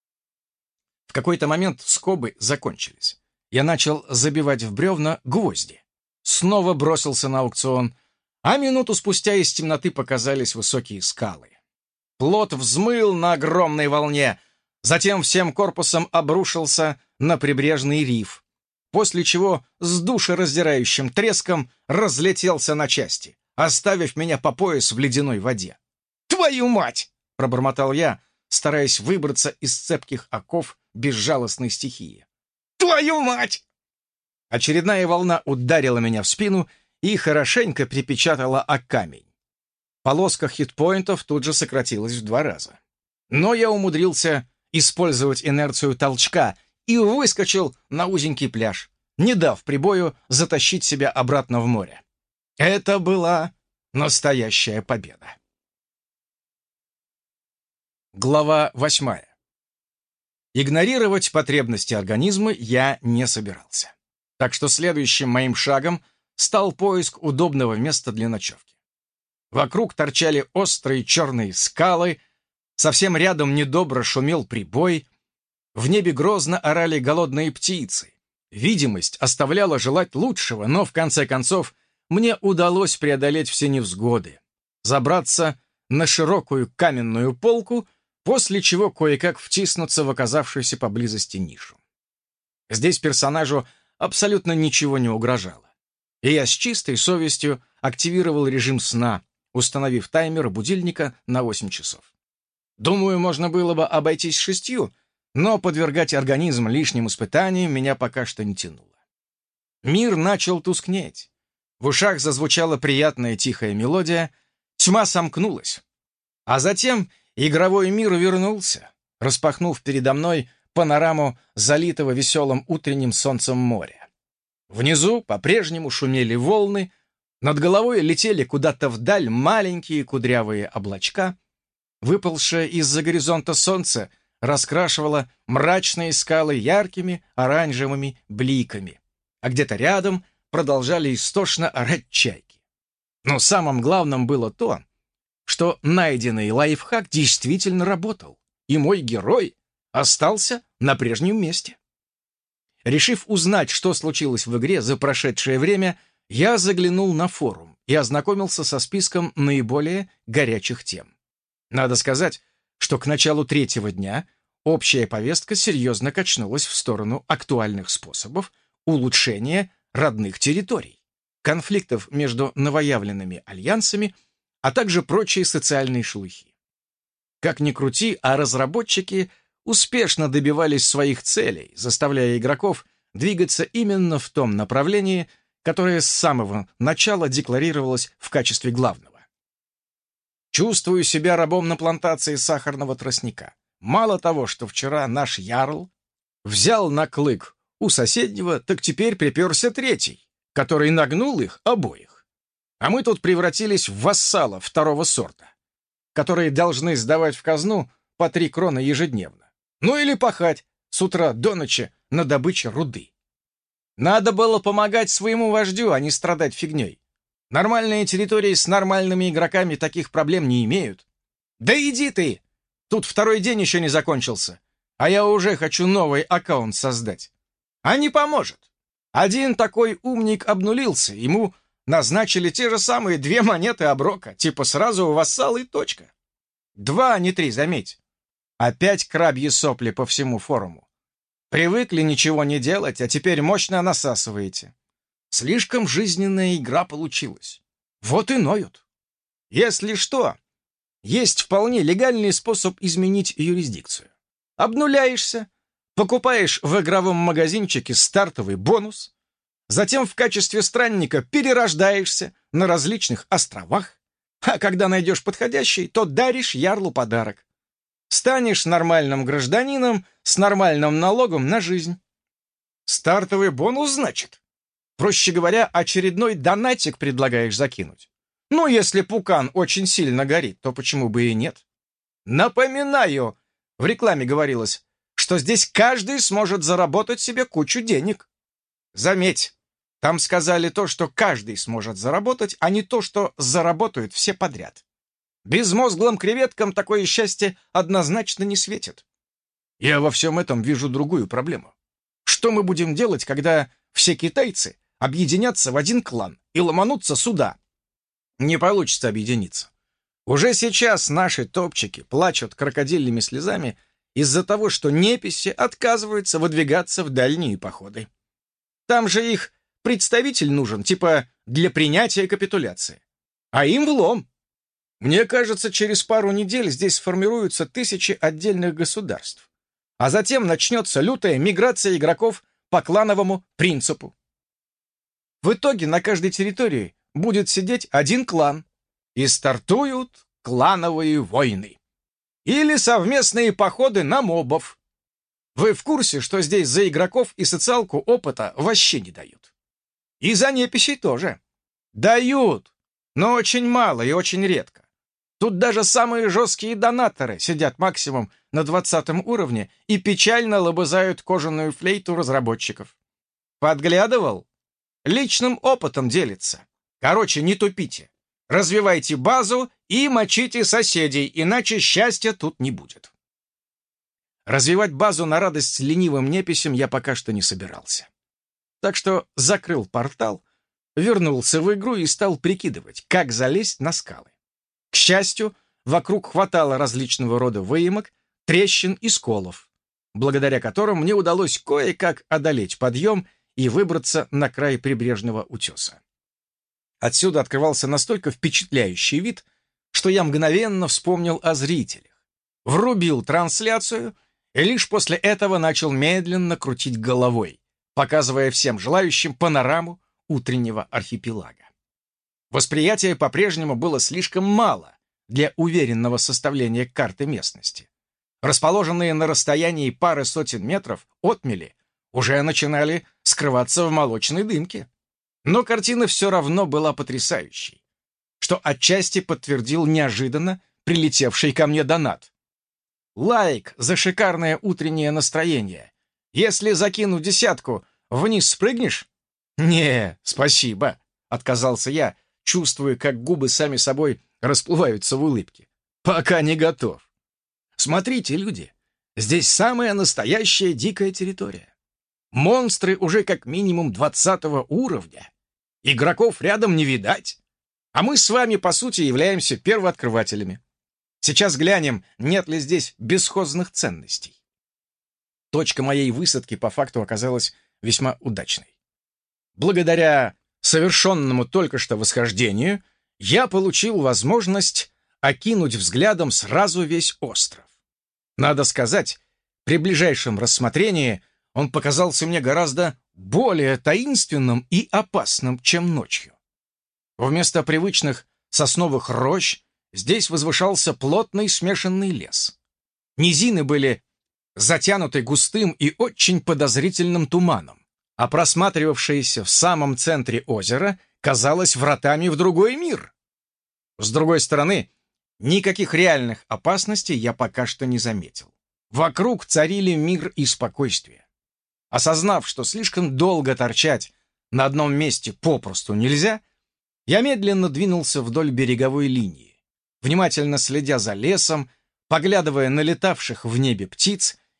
В какой-то момент скобы закончились. Я начал забивать в бревна гвозди. Снова бросился на аукцион, а минуту спустя из темноты показались высокие скалы. Плот взмыл на огромной волне, затем всем корпусом обрушился на прибрежный риф, после чего с душераздирающим треском разлетелся на части, оставив меня по пояс в ледяной воде. «Твою мать!» — пробормотал я, стараясь выбраться из цепких оков безжалостной стихии. «Твою мать!» Очередная волна ударила меня в спину и хорошенько припечатала о камень. Полоска хитпоинтов тут же сократилась в два раза. Но я умудрился использовать инерцию толчка и выскочил на узенький пляж, не дав прибою затащить себя обратно в море. Это была настоящая победа. Глава восьмая. Игнорировать потребности организма я не собирался. Так что следующим моим шагом стал поиск удобного места для ночевки. Вокруг торчали острые черные скалы, совсем рядом недобро шумел прибой, в небе грозно орали голодные птицы. Видимость оставляла желать лучшего, но в конце концов мне удалось преодолеть все невзгоды, забраться на широкую каменную полку, после чего кое-как втиснуться в оказавшуюся поблизости нишу. Здесь персонажу абсолютно ничего не угрожало, и я с чистой совестью активировал режим сна, установив таймер будильника на восемь часов. Думаю, можно было бы обойтись шестью, но подвергать организм лишним испытаниям меня пока что не тянуло. Мир начал тускнеть. В ушах зазвучала приятная тихая мелодия, тьма сомкнулась. А затем игровой мир вернулся, распахнув передо мной панораму залитого веселым утренним солнцем моря. Внизу по-прежнему шумели волны, над головой летели куда-то вдаль маленькие кудрявые облачка. Выползшее из-за горизонта солнце раскрашивало мрачные скалы яркими оранжевыми бликами, а где-то рядом продолжали истошно орать чайки. Но самым главным было то, что найденный лайфхак действительно работал, и мой герой остался на прежнем месте. Решив узнать, что случилось в игре за прошедшее время, я заглянул на форум и ознакомился со списком наиболее горячих тем. Надо сказать, что к началу третьего дня общая повестка серьезно качнулась в сторону актуальных способов улучшения родных территорий, конфликтов между новоявленными альянсами, а также прочие социальные шелухи. Как ни крути, а разработчики успешно добивались своих целей, заставляя игроков двигаться именно в том направлении, которое с самого начала декларировалось в качестве главного. Чувствую себя рабом на плантации сахарного тростника. Мало того, что вчера наш ярл взял на клык у соседнего, так теперь приперся третий, который нагнул их обоих. А мы тут превратились в вассалов второго сорта, которые должны сдавать в казну по три крона ежедневно. Ну или пахать с утра до ночи на добыче руды. Надо было помогать своему вождю, а не страдать фигней. Нормальные территории с нормальными игроками таких проблем не имеют. Да иди ты! Тут второй день еще не закончился, а я уже хочу новый аккаунт создать. А не поможет. Один такой умник обнулился, ему назначили те же самые две монеты оброка, типа сразу вассал и точка. Два, а не три, заметь. Опять крабьи сопли по всему форуму. Привыкли ничего не делать, а теперь мощно насасываете. Слишком жизненная игра получилась. Вот и ноют. Если что, есть вполне легальный способ изменить юрисдикцию. Обнуляешься, покупаешь в игровом магазинчике стартовый бонус, затем в качестве странника перерождаешься на различных островах, а когда найдешь подходящий, то даришь ярлу подарок. Станешь нормальным гражданином с нормальным налогом на жизнь. Стартовый бонус, значит? Проще говоря, очередной донатик предлагаешь закинуть. Ну, если пукан очень сильно горит, то почему бы и нет? Напоминаю, в рекламе говорилось, что здесь каждый сможет заработать себе кучу денег. Заметь, там сказали то, что каждый сможет заработать, а не то, что заработают все подряд. Безмозглым креветкам такое счастье однозначно не светит. Я во всем этом вижу другую проблему. Что мы будем делать, когда все китайцы объединятся в один клан и ломанутся сюда? Не получится объединиться. Уже сейчас наши топчики плачут крокодильными слезами из-за того, что неписи отказываются выдвигаться в дальние походы. Там же их представитель нужен, типа для принятия капитуляции. А им влом. Мне кажется, через пару недель здесь сформируются тысячи отдельных государств. А затем начнется лютая миграция игроков по клановому принципу. В итоге на каждой территории будет сидеть один клан, и стартуют клановые войны. Или совместные походы на мобов. Вы в курсе, что здесь за игроков и социалку опыта вообще не дают? И за неписей тоже. Дают, но очень мало и очень редко. Тут даже самые жесткие донаторы сидят максимум на двадцатом уровне и печально лобызают кожаную флейту разработчиков. Подглядывал? Личным опытом делится. Короче, не тупите. Развивайте базу и мочите соседей, иначе счастья тут не будет. Развивать базу на радость ленивым неписям я пока что не собирался. Так что закрыл портал, вернулся в игру и стал прикидывать, как залезть на скалы. К счастью, вокруг хватало различного рода выемок, трещин и сколов, благодаря которым мне удалось кое-как одолеть подъем и выбраться на край прибрежного утеса. Отсюда открывался настолько впечатляющий вид, что я мгновенно вспомнил о зрителях, врубил трансляцию и лишь после этого начал медленно крутить головой, показывая всем желающим панораму утреннего архипелага. Восприятия по-прежнему было слишком мало для уверенного составления карты местности. Расположенные на расстоянии пары сотен метров отмели уже начинали скрываться в молочной дымке. Но картина все равно была потрясающей, что отчасти подтвердил неожиданно прилетевший ко мне донат. Лайк за шикарное утреннее настроение. Если закину десятку, вниз спрыгнешь? Не, спасибо, отказался я, чувствуя, как губы сами собой расплываются в улыбке. Пока не готов. Смотрите, люди, здесь самая настоящая дикая территория. Монстры уже как минимум двадцатого уровня. Игроков рядом не видать. А мы с вами, по сути, являемся первооткрывателями. Сейчас глянем, нет ли здесь бесхозных ценностей. Точка моей высадки по факту оказалась весьма удачной. Благодаря совершенному только что восхождению я получил возможность окинуть взглядом сразу весь остров. Надо сказать, при ближайшем рассмотрении он показался мне гораздо более таинственным и опасным, чем ночью. Вместо привычных сосновых рощ здесь возвышался плотный смешанный лес. Низины были затянуты густым и очень подозрительным туманом, а просматривавшееся в самом центре озера казалось вратами в другой мир. С другой стороны, никаких реальных опасностей я пока что не заметил. Вокруг царили мир и спокойствие. Осознав, что слишком долго торчать на одном месте попросту нельзя, я медленно двинулся вдоль береговой линии, внимательно следя за лесом, поглядывая на летавших в небе птиц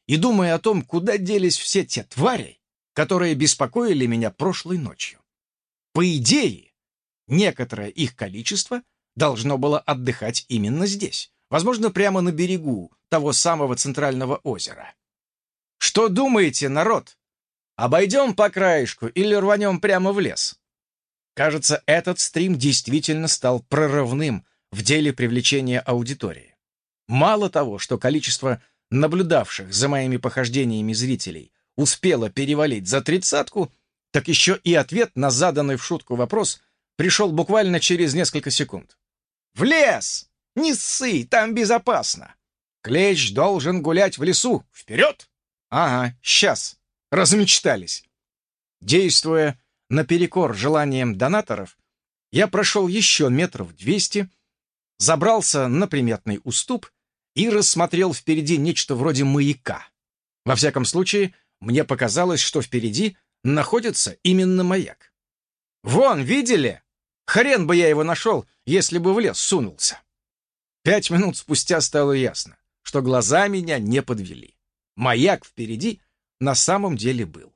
и думая о том, куда делись все те твари, которые беспокоили меня прошлой ночью. По идее, некоторое их количество должно было отдыхать именно здесь, возможно, прямо на берегу того самого центрального озера. Что думаете, народ? Обойдем по краешку или рванем прямо в лес? Кажется, этот стрим действительно стал прорывным в деле привлечения аудитории. Мало того, что количество наблюдавших за моими похождениями зрителей успело перевалить за тридцатку, так еще и ответ на заданный в шутку вопрос пришел буквально через несколько секунд. «В лес! Не ссы, там безопасно! Клещ должен гулять в лесу! Вперед!» «Ага, сейчас!» Размечтались. Действуя наперекор желаниям донаторов, я прошел еще метров двести, забрался на приметный уступ и рассмотрел впереди нечто вроде маяка. Во всяком случае, мне показалось, что впереди находится именно маяк. «Вон, видели? Хрен бы я его нашел, если бы в лес сунулся». Пять минут спустя стало ясно, что глаза меня не подвели. Маяк впереди на самом деле был.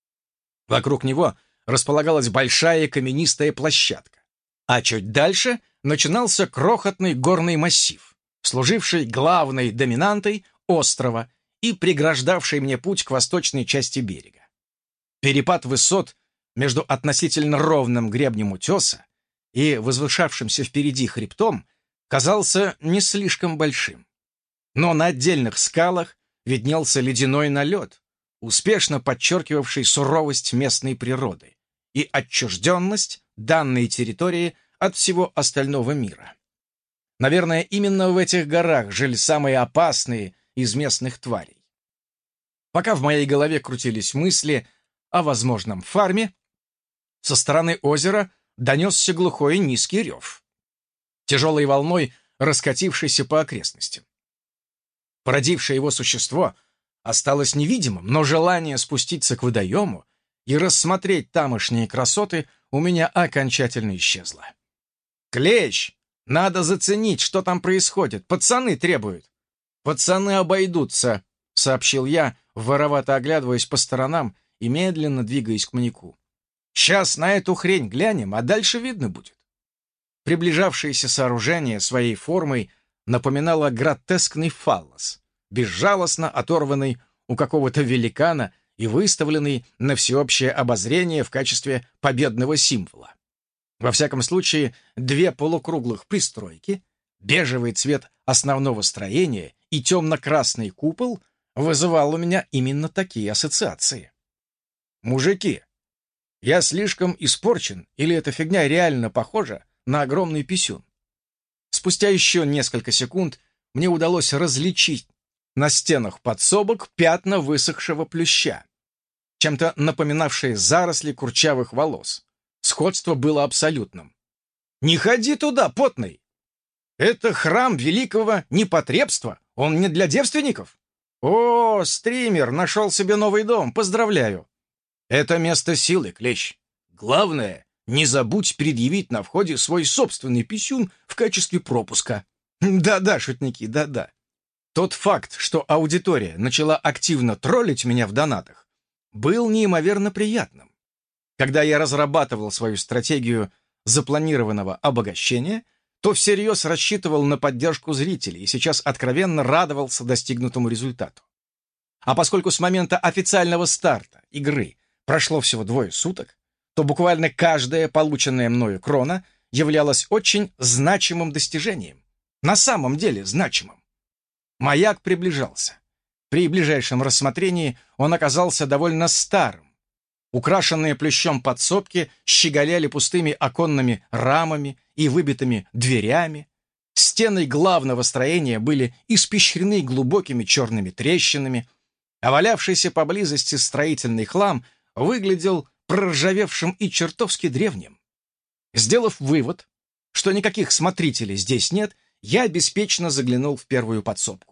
Вокруг него располагалась большая каменистая площадка, а чуть дальше начинался крохотный горный массив, служивший главной доминантой острова и преграждавший мне путь к восточной части берега. Перепад высот между относительно ровным гребнем утеса и возвышавшимся впереди хребтом казался не слишком большим. Но на отдельных скалах виднелся ледяной налет, успешно подчеркивавший суровость местной природы и отчужденность данной территории от всего остального мира. Наверное, именно в этих горах жили самые опасные из местных тварей. Пока в моей голове крутились мысли о возможном фарме, со стороны озера донесся глухой низкий рев, тяжелой волной раскатившийся по окрестностям. Породившее его существо осталось невидимым, но желание спуститься к водоему и рассмотреть тамошние красоты у меня окончательно исчезло. «Клещ! Надо заценить, что там происходит. Пацаны требуют». «Пацаны обойдутся», — сообщил я, воровато оглядываясь по сторонам и медленно двигаясь к маяку. «Сейчас на эту хрень глянем, а дальше видно будет». Приближавшееся сооружение своей формой напоминало гротескный фаллос, безжалостно оторванный у какого-то великана и выставленный на всеобщее обозрение в качестве победного символа. Во всяком случае, две полукруглых пристройки, бежевый цвет основного строения и темно-красный купол вызывал у меня именно такие ассоциации. «Мужики, я слишком испорчен, или эта фигня реально похожа на огромный писюн?» Спустя еще несколько секунд мне удалось различить на стенах подсобок пятна высохшего плюща, чем-то напоминавшие заросли курчавых волос. Сходство было абсолютным. «Не ходи туда, потный! Это храм великого непотребства, он не для девственников!» «О, стример, нашел себе новый дом, поздравляю!» «Это место силы, клещ. Главное, не забудь предъявить на входе свой собственный писюн в качестве пропуска». Да-да, шутники, да-да. Тот факт, что аудитория начала активно троллить меня в донатах, был неимоверно приятным. Когда я разрабатывал свою стратегию запланированного обогащения, то всерьез рассчитывал на поддержку зрителей и сейчас откровенно радовался достигнутому результату. А поскольку с момента официального старта игры прошло всего двое суток, то буквально каждая полученная мною крона являлась очень значимым достижением. На самом деле значимым. Маяк приближался. При ближайшем рассмотрении он оказался довольно старым. Украшенные плющом подсобки щеголяли пустыми оконными рамами и выбитыми дверями. Стены главного строения были испещрены глубокими черными трещинами, а валявшийся поблизости строительный хлам выглядел проржавевшим и чертовски древним. Сделав вывод, что никаких смотрителей здесь нет, я беспечно заглянул в первую подсобку.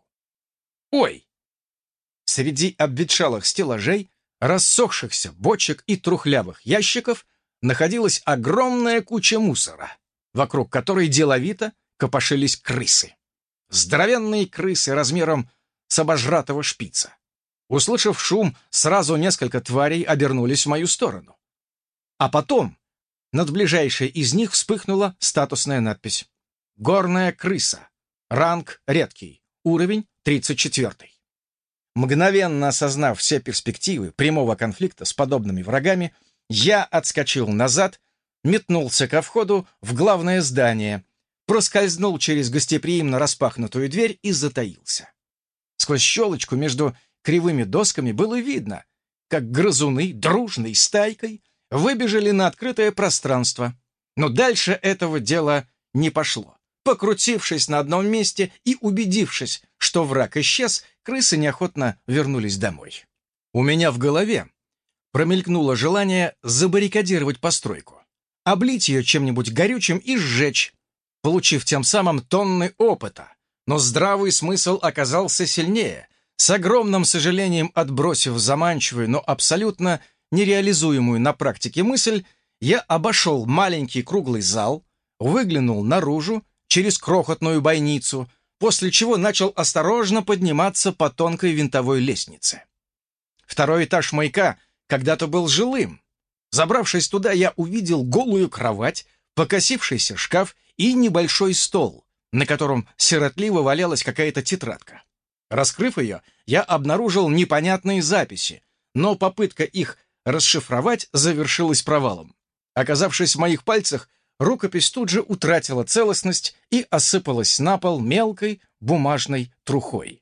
Ой! Среди обветшалых стеллажей, рассохшихся бочек и трухлявых ящиков находилась огромная куча мусора, вокруг которой деловито копошились крысы. Здоровенные крысы размером с обожратого шпица. Услышав шум, сразу несколько тварей обернулись в мою сторону. А потом над ближайшей из них вспыхнула статусная надпись: «Горная крыса. Ранг редкий. Уровень тридцать четыре». Мгновенно осознав все перспективы прямого конфликта с подобными врагами, я отскочил назад, метнулся ко входу в главное здание, проскользнул через гостеприимно распахнутую дверь и затаился. Сквозь щелочку между кривыми досками было видно, как грызуны дружной стайкой выбежали на открытое пространство. Но дальше этого дела не пошло. Покрутившись на одном месте и убедившись, что враг исчез, крысы неохотно вернулись домой. У меня в голове промелькнуло желание забаррикадировать постройку, облить ее чем-нибудь горючим и сжечь, получив тем самым тонны опыта. Но здравый смысл оказался сильнее. С огромным сожалением отбросив заманчивую, но абсолютно нереализуемую на практике мысль, я обошел маленький круглый зал, выглянул наружу через крохотную бойницу, после чего начал осторожно подниматься по тонкой винтовой лестнице. Второй этаж маяка когда-то был жилым. Забравшись туда, я увидел голую кровать, покосившийся шкаф и небольшой стол, на котором сиротливо валялась какая-то тетрадка. Раскрыв ее, я обнаружил непонятные записи, но попытка их расшифровать завершилась провалом. Оказавшись в моих пальцах, рукопись тут же утратила целостность и осыпалась на пол мелкой бумажной трухой.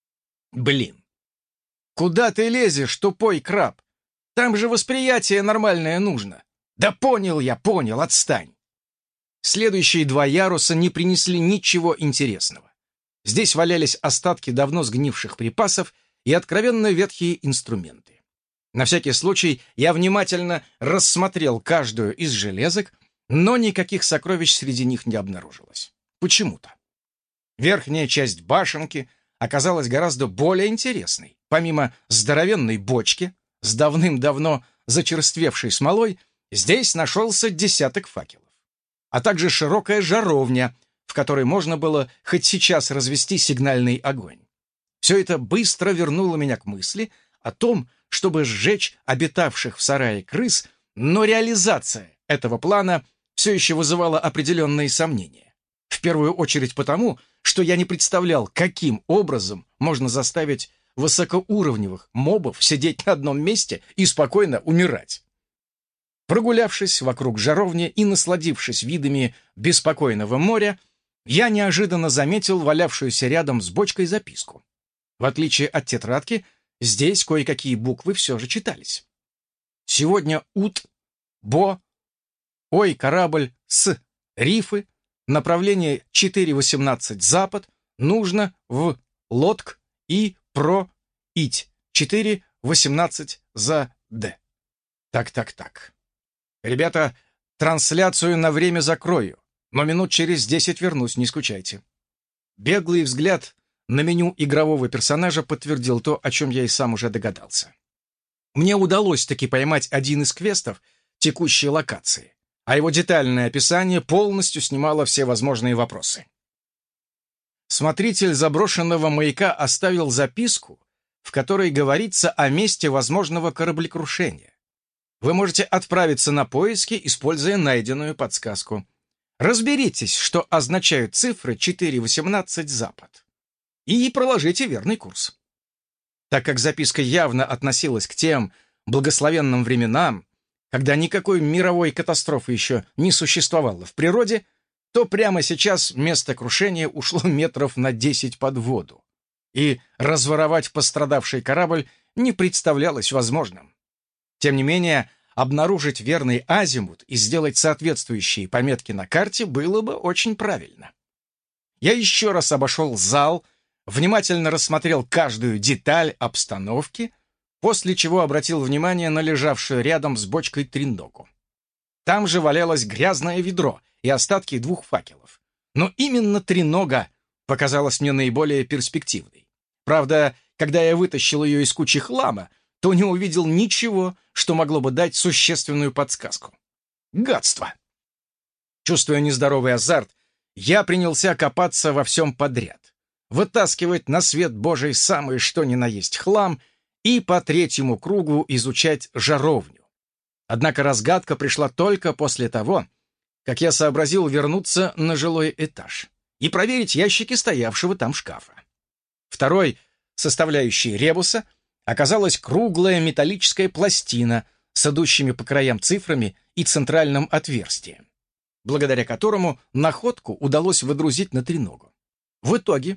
Блин! Куда ты лезешь, тупой краб? Там же восприятие нормальное нужно. Да понял я, понял, отстань. Следующие два яруса не принесли ничего интересного. Здесь валялись остатки давно сгнивших припасов и откровенно ветхие инструменты. На всякий случай я внимательно рассмотрел каждую из железок, но никаких сокровищ среди них не обнаружилось. Почему-то. Верхняя часть башенки оказалась гораздо более интересной. Помимо здоровенной бочки с давным-давно зачерствевшей смолой, здесь нашелся десяток факелов, а также широкая жаровня, в которой можно было хоть сейчас развести сигнальный огонь. Все это быстро вернуло меня к мысли о том, чтобы сжечь обитавших в сарае крыс, но реализация этого плана все еще вызывала определенные сомнения. В первую очередь потому, что я не представлял, каким образом можно заставить высокоуровневых мобов сидеть на одном месте и спокойно умирать. Прогулявшись вокруг жаровни и насладившись видами беспокойного моря, я неожиданно заметил валявшуюся рядом с бочкой записку. В отличие от тетрадки, здесь кое-какие буквы все же читались. Сегодня ут, бо, ой, корабль с рифы, направление четыре восемнадцать запад, нужно в лодк и про ить четыре восемнадцать за д. Так-так-так. Ребята, трансляцию на время закрою, но минут через десять вернусь, не скучайте. Беглый взгляд на меню игрового персонажа подтвердил то, о чем я и сам уже догадался. Мне удалось таки поймать один из квестов текущей локации, а его детальное описание полностью снимало все возможные вопросы. Смотритель заброшенного маяка оставил записку, в которой говорится о месте возможного кораблекрушения. Вы можете отправиться на поиски, используя найденную подсказку. Разберитесь, что означают цифры четыре восемнадцать запад, и проложите верный курс. Так как записка явно относилась к тем благословенным временам, когда никакой мировой катастрофы еще не существовало в природе, то прямо сейчас место крушения ушло метров на десять под воду, и разворовать пострадавший корабль не представлялось возможным. Тем не менее, обнаружить верный азимут и сделать соответствующие пометки на карте было бы очень правильно. Я еще раз обошел зал, внимательно рассмотрел каждую деталь обстановки, после чего обратил внимание на лежавшую рядом с бочкой треногу. Там же валялось грязное ведро и остатки двух факелов. Но именно тренога показалась мне наиболее перспективной. Правда, когда я вытащил ее из кучи хлама, то не увидел ничего, что могло бы дать существенную подсказку. Гадство! Чувствуя нездоровый азарт, я принялся копаться во всем подряд, вытаскивать на свет Божий самый что ни на есть хлам и по третьему кругу изучать жаровню. Однако разгадка пришла только после того, как я сообразил вернуться на жилой этаж и проверить ящики стоявшего там шкафа. Второй составляющей ребуса оказалась круглая металлическая пластина с идущими по краям цифрами и центральным отверстием, благодаря которому находку удалось выдрузить на треногу. В итоге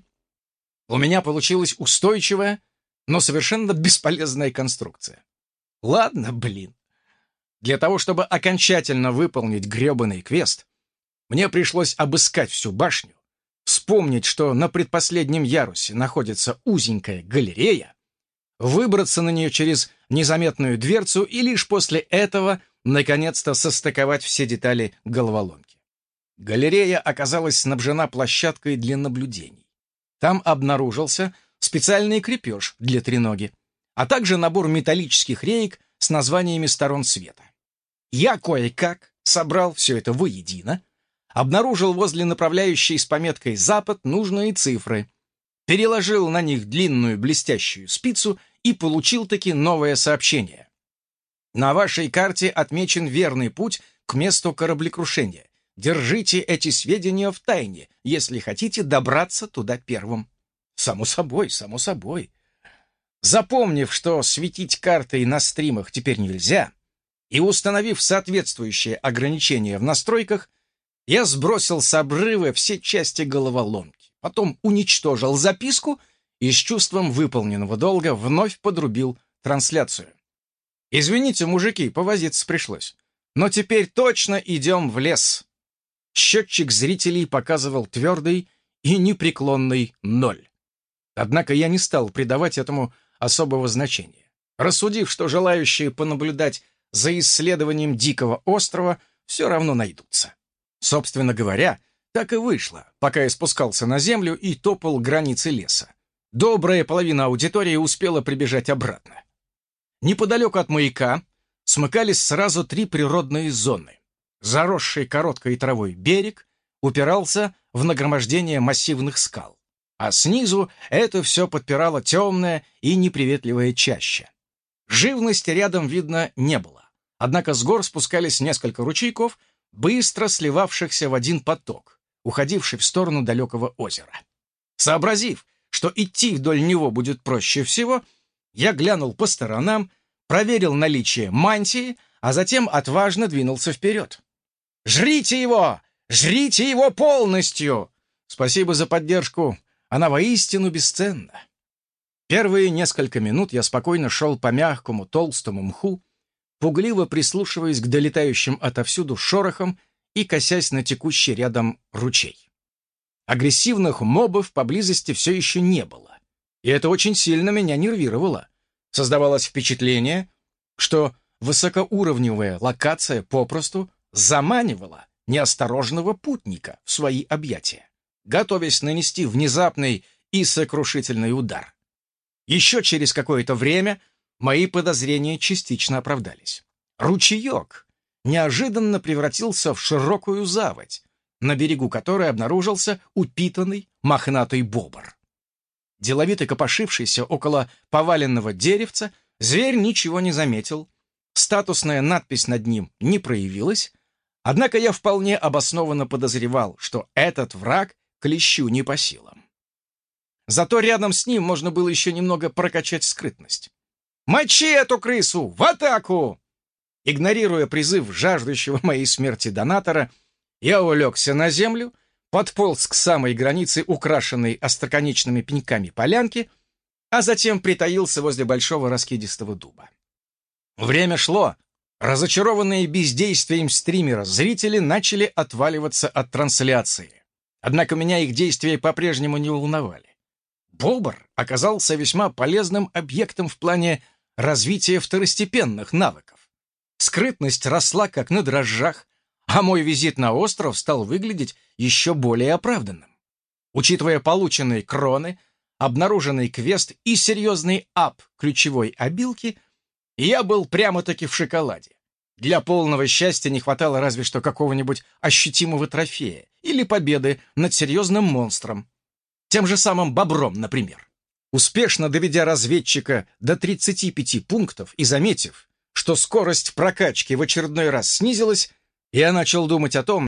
у меня получилась устойчивая, но совершенно бесполезная конструкция. Ладно, блин. Для того, чтобы окончательно выполнить гребаный квест, мне пришлось обыскать всю башню, вспомнить, что на предпоследнем ярусе находится узенькая галерея, выбраться на нее через незаметную дверцу и лишь после этого наконец-то состыковать все детали головоломки. Галерея оказалась снабжена площадкой для наблюдений. Там обнаружился специальный крепеж для треноги, а также набор металлических реек с названиями сторон света. Я кое-как собрал все это воедино, обнаружил возле направляющей с пометкой «Запад» нужные цифры, переложил на них длинную блестящую спицу и получил-таки новое сообщение. На вашей карте отмечен верный путь к месту кораблекрушения. Держите эти сведения в тайне, если хотите добраться туда первым. Само собой, само собой. Запомнив, что светить картой на стримах теперь нельзя, и установив соответствующие ограничения в настройках, я сбросил с обрыва все части головоломки, потом уничтожил записку и с чувством выполненного долга вновь подрубил трансляцию. Извините, мужики, повозиться пришлось, но теперь точно идем в лес. Счетчик зрителей показывал твердый и непреклонный ноль. Однако я не стал придавать этому особого значения, рассудив, что желающие понаблюдать за исследованием Дикого острова все равно найдутся. Собственно говоря, так и вышло, пока я спускался на землю и топал границы леса. Добрая половина аудитории успела прибежать обратно. Неподалеку от маяка смыкались сразу три природные зоны. Заросший короткой травой берег упирался в нагромождение массивных скал, а снизу это все подпирала темная и неприветливая чаща. Живности рядом видно не было. Однако с гор спускались несколько ручейков, быстро сливавшихся в один поток, уходивший в сторону далекого озера. Сообразив, что идти вдоль него будет проще всего, я глянул по сторонам, проверил наличие мантии, а затем отважно двинулся вперед. «Жрите его! Жрите его полностью!» Спасибо за поддержку, она воистину бесценна. Первые несколько минут я спокойно шел по мягкому толстому мху, пугливо прислушиваясь к долетающим отовсюду шорохам и косясь на текущий рядом ручей. Агрессивных мобов поблизости все еще не было, и это очень сильно меня нервировало. Создавалось впечатление, что высокоуровневая локация попросту заманивала неосторожного путника в свои объятия, готовясь нанести внезапный и сокрушительный удар. Еще через какое-то время мои подозрения частично оправдались. Ручеек неожиданно превратился в широкую заводь, на берегу которой обнаружился упитанный мохнатый бобр. Деловито копошившийся около поваленного деревца, зверь ничего не заметил, статусная надпись над ним не проявилась, однако я вполне обоснованно подозревал, что этот враг клещу не по силам. Зато рядом с ним можно было еще немного прокачать скрытность. «Мочи эту крысу! В атаку!» Игнорируя призыв жаждущего моей смерти донатора, я улегся на землю, подполз к самой границе украшенной остроконечными пеньками полянки, а затем притаился возле большого раскидистого дуба. Время шло. Разочарованные бездействием стримера зрители начали отваливаться от трансляции. Однако меня их действия по-прежнему не волновали. Бобр оказался весьма полезным объектом в плане развития второстепенных навыков. Скрытность росла как на дрожжах, а мой визит на остров стал выглядеть еще более оправданным. Учитывая полученные кроны, обнаруженный квест и серьезный ап ключевой обилки, я был прямо-таки в шоколаде. Для полного счастья не хватало разве что какого-нибудь ощутимого трофея или победы над серьезным монстром, тем же самым бобром, например. Успешно доведя разведчика до тридцати пяти пунктов и заметив, что скорость прокачки в очередной раз снизилась, я начал думать о том,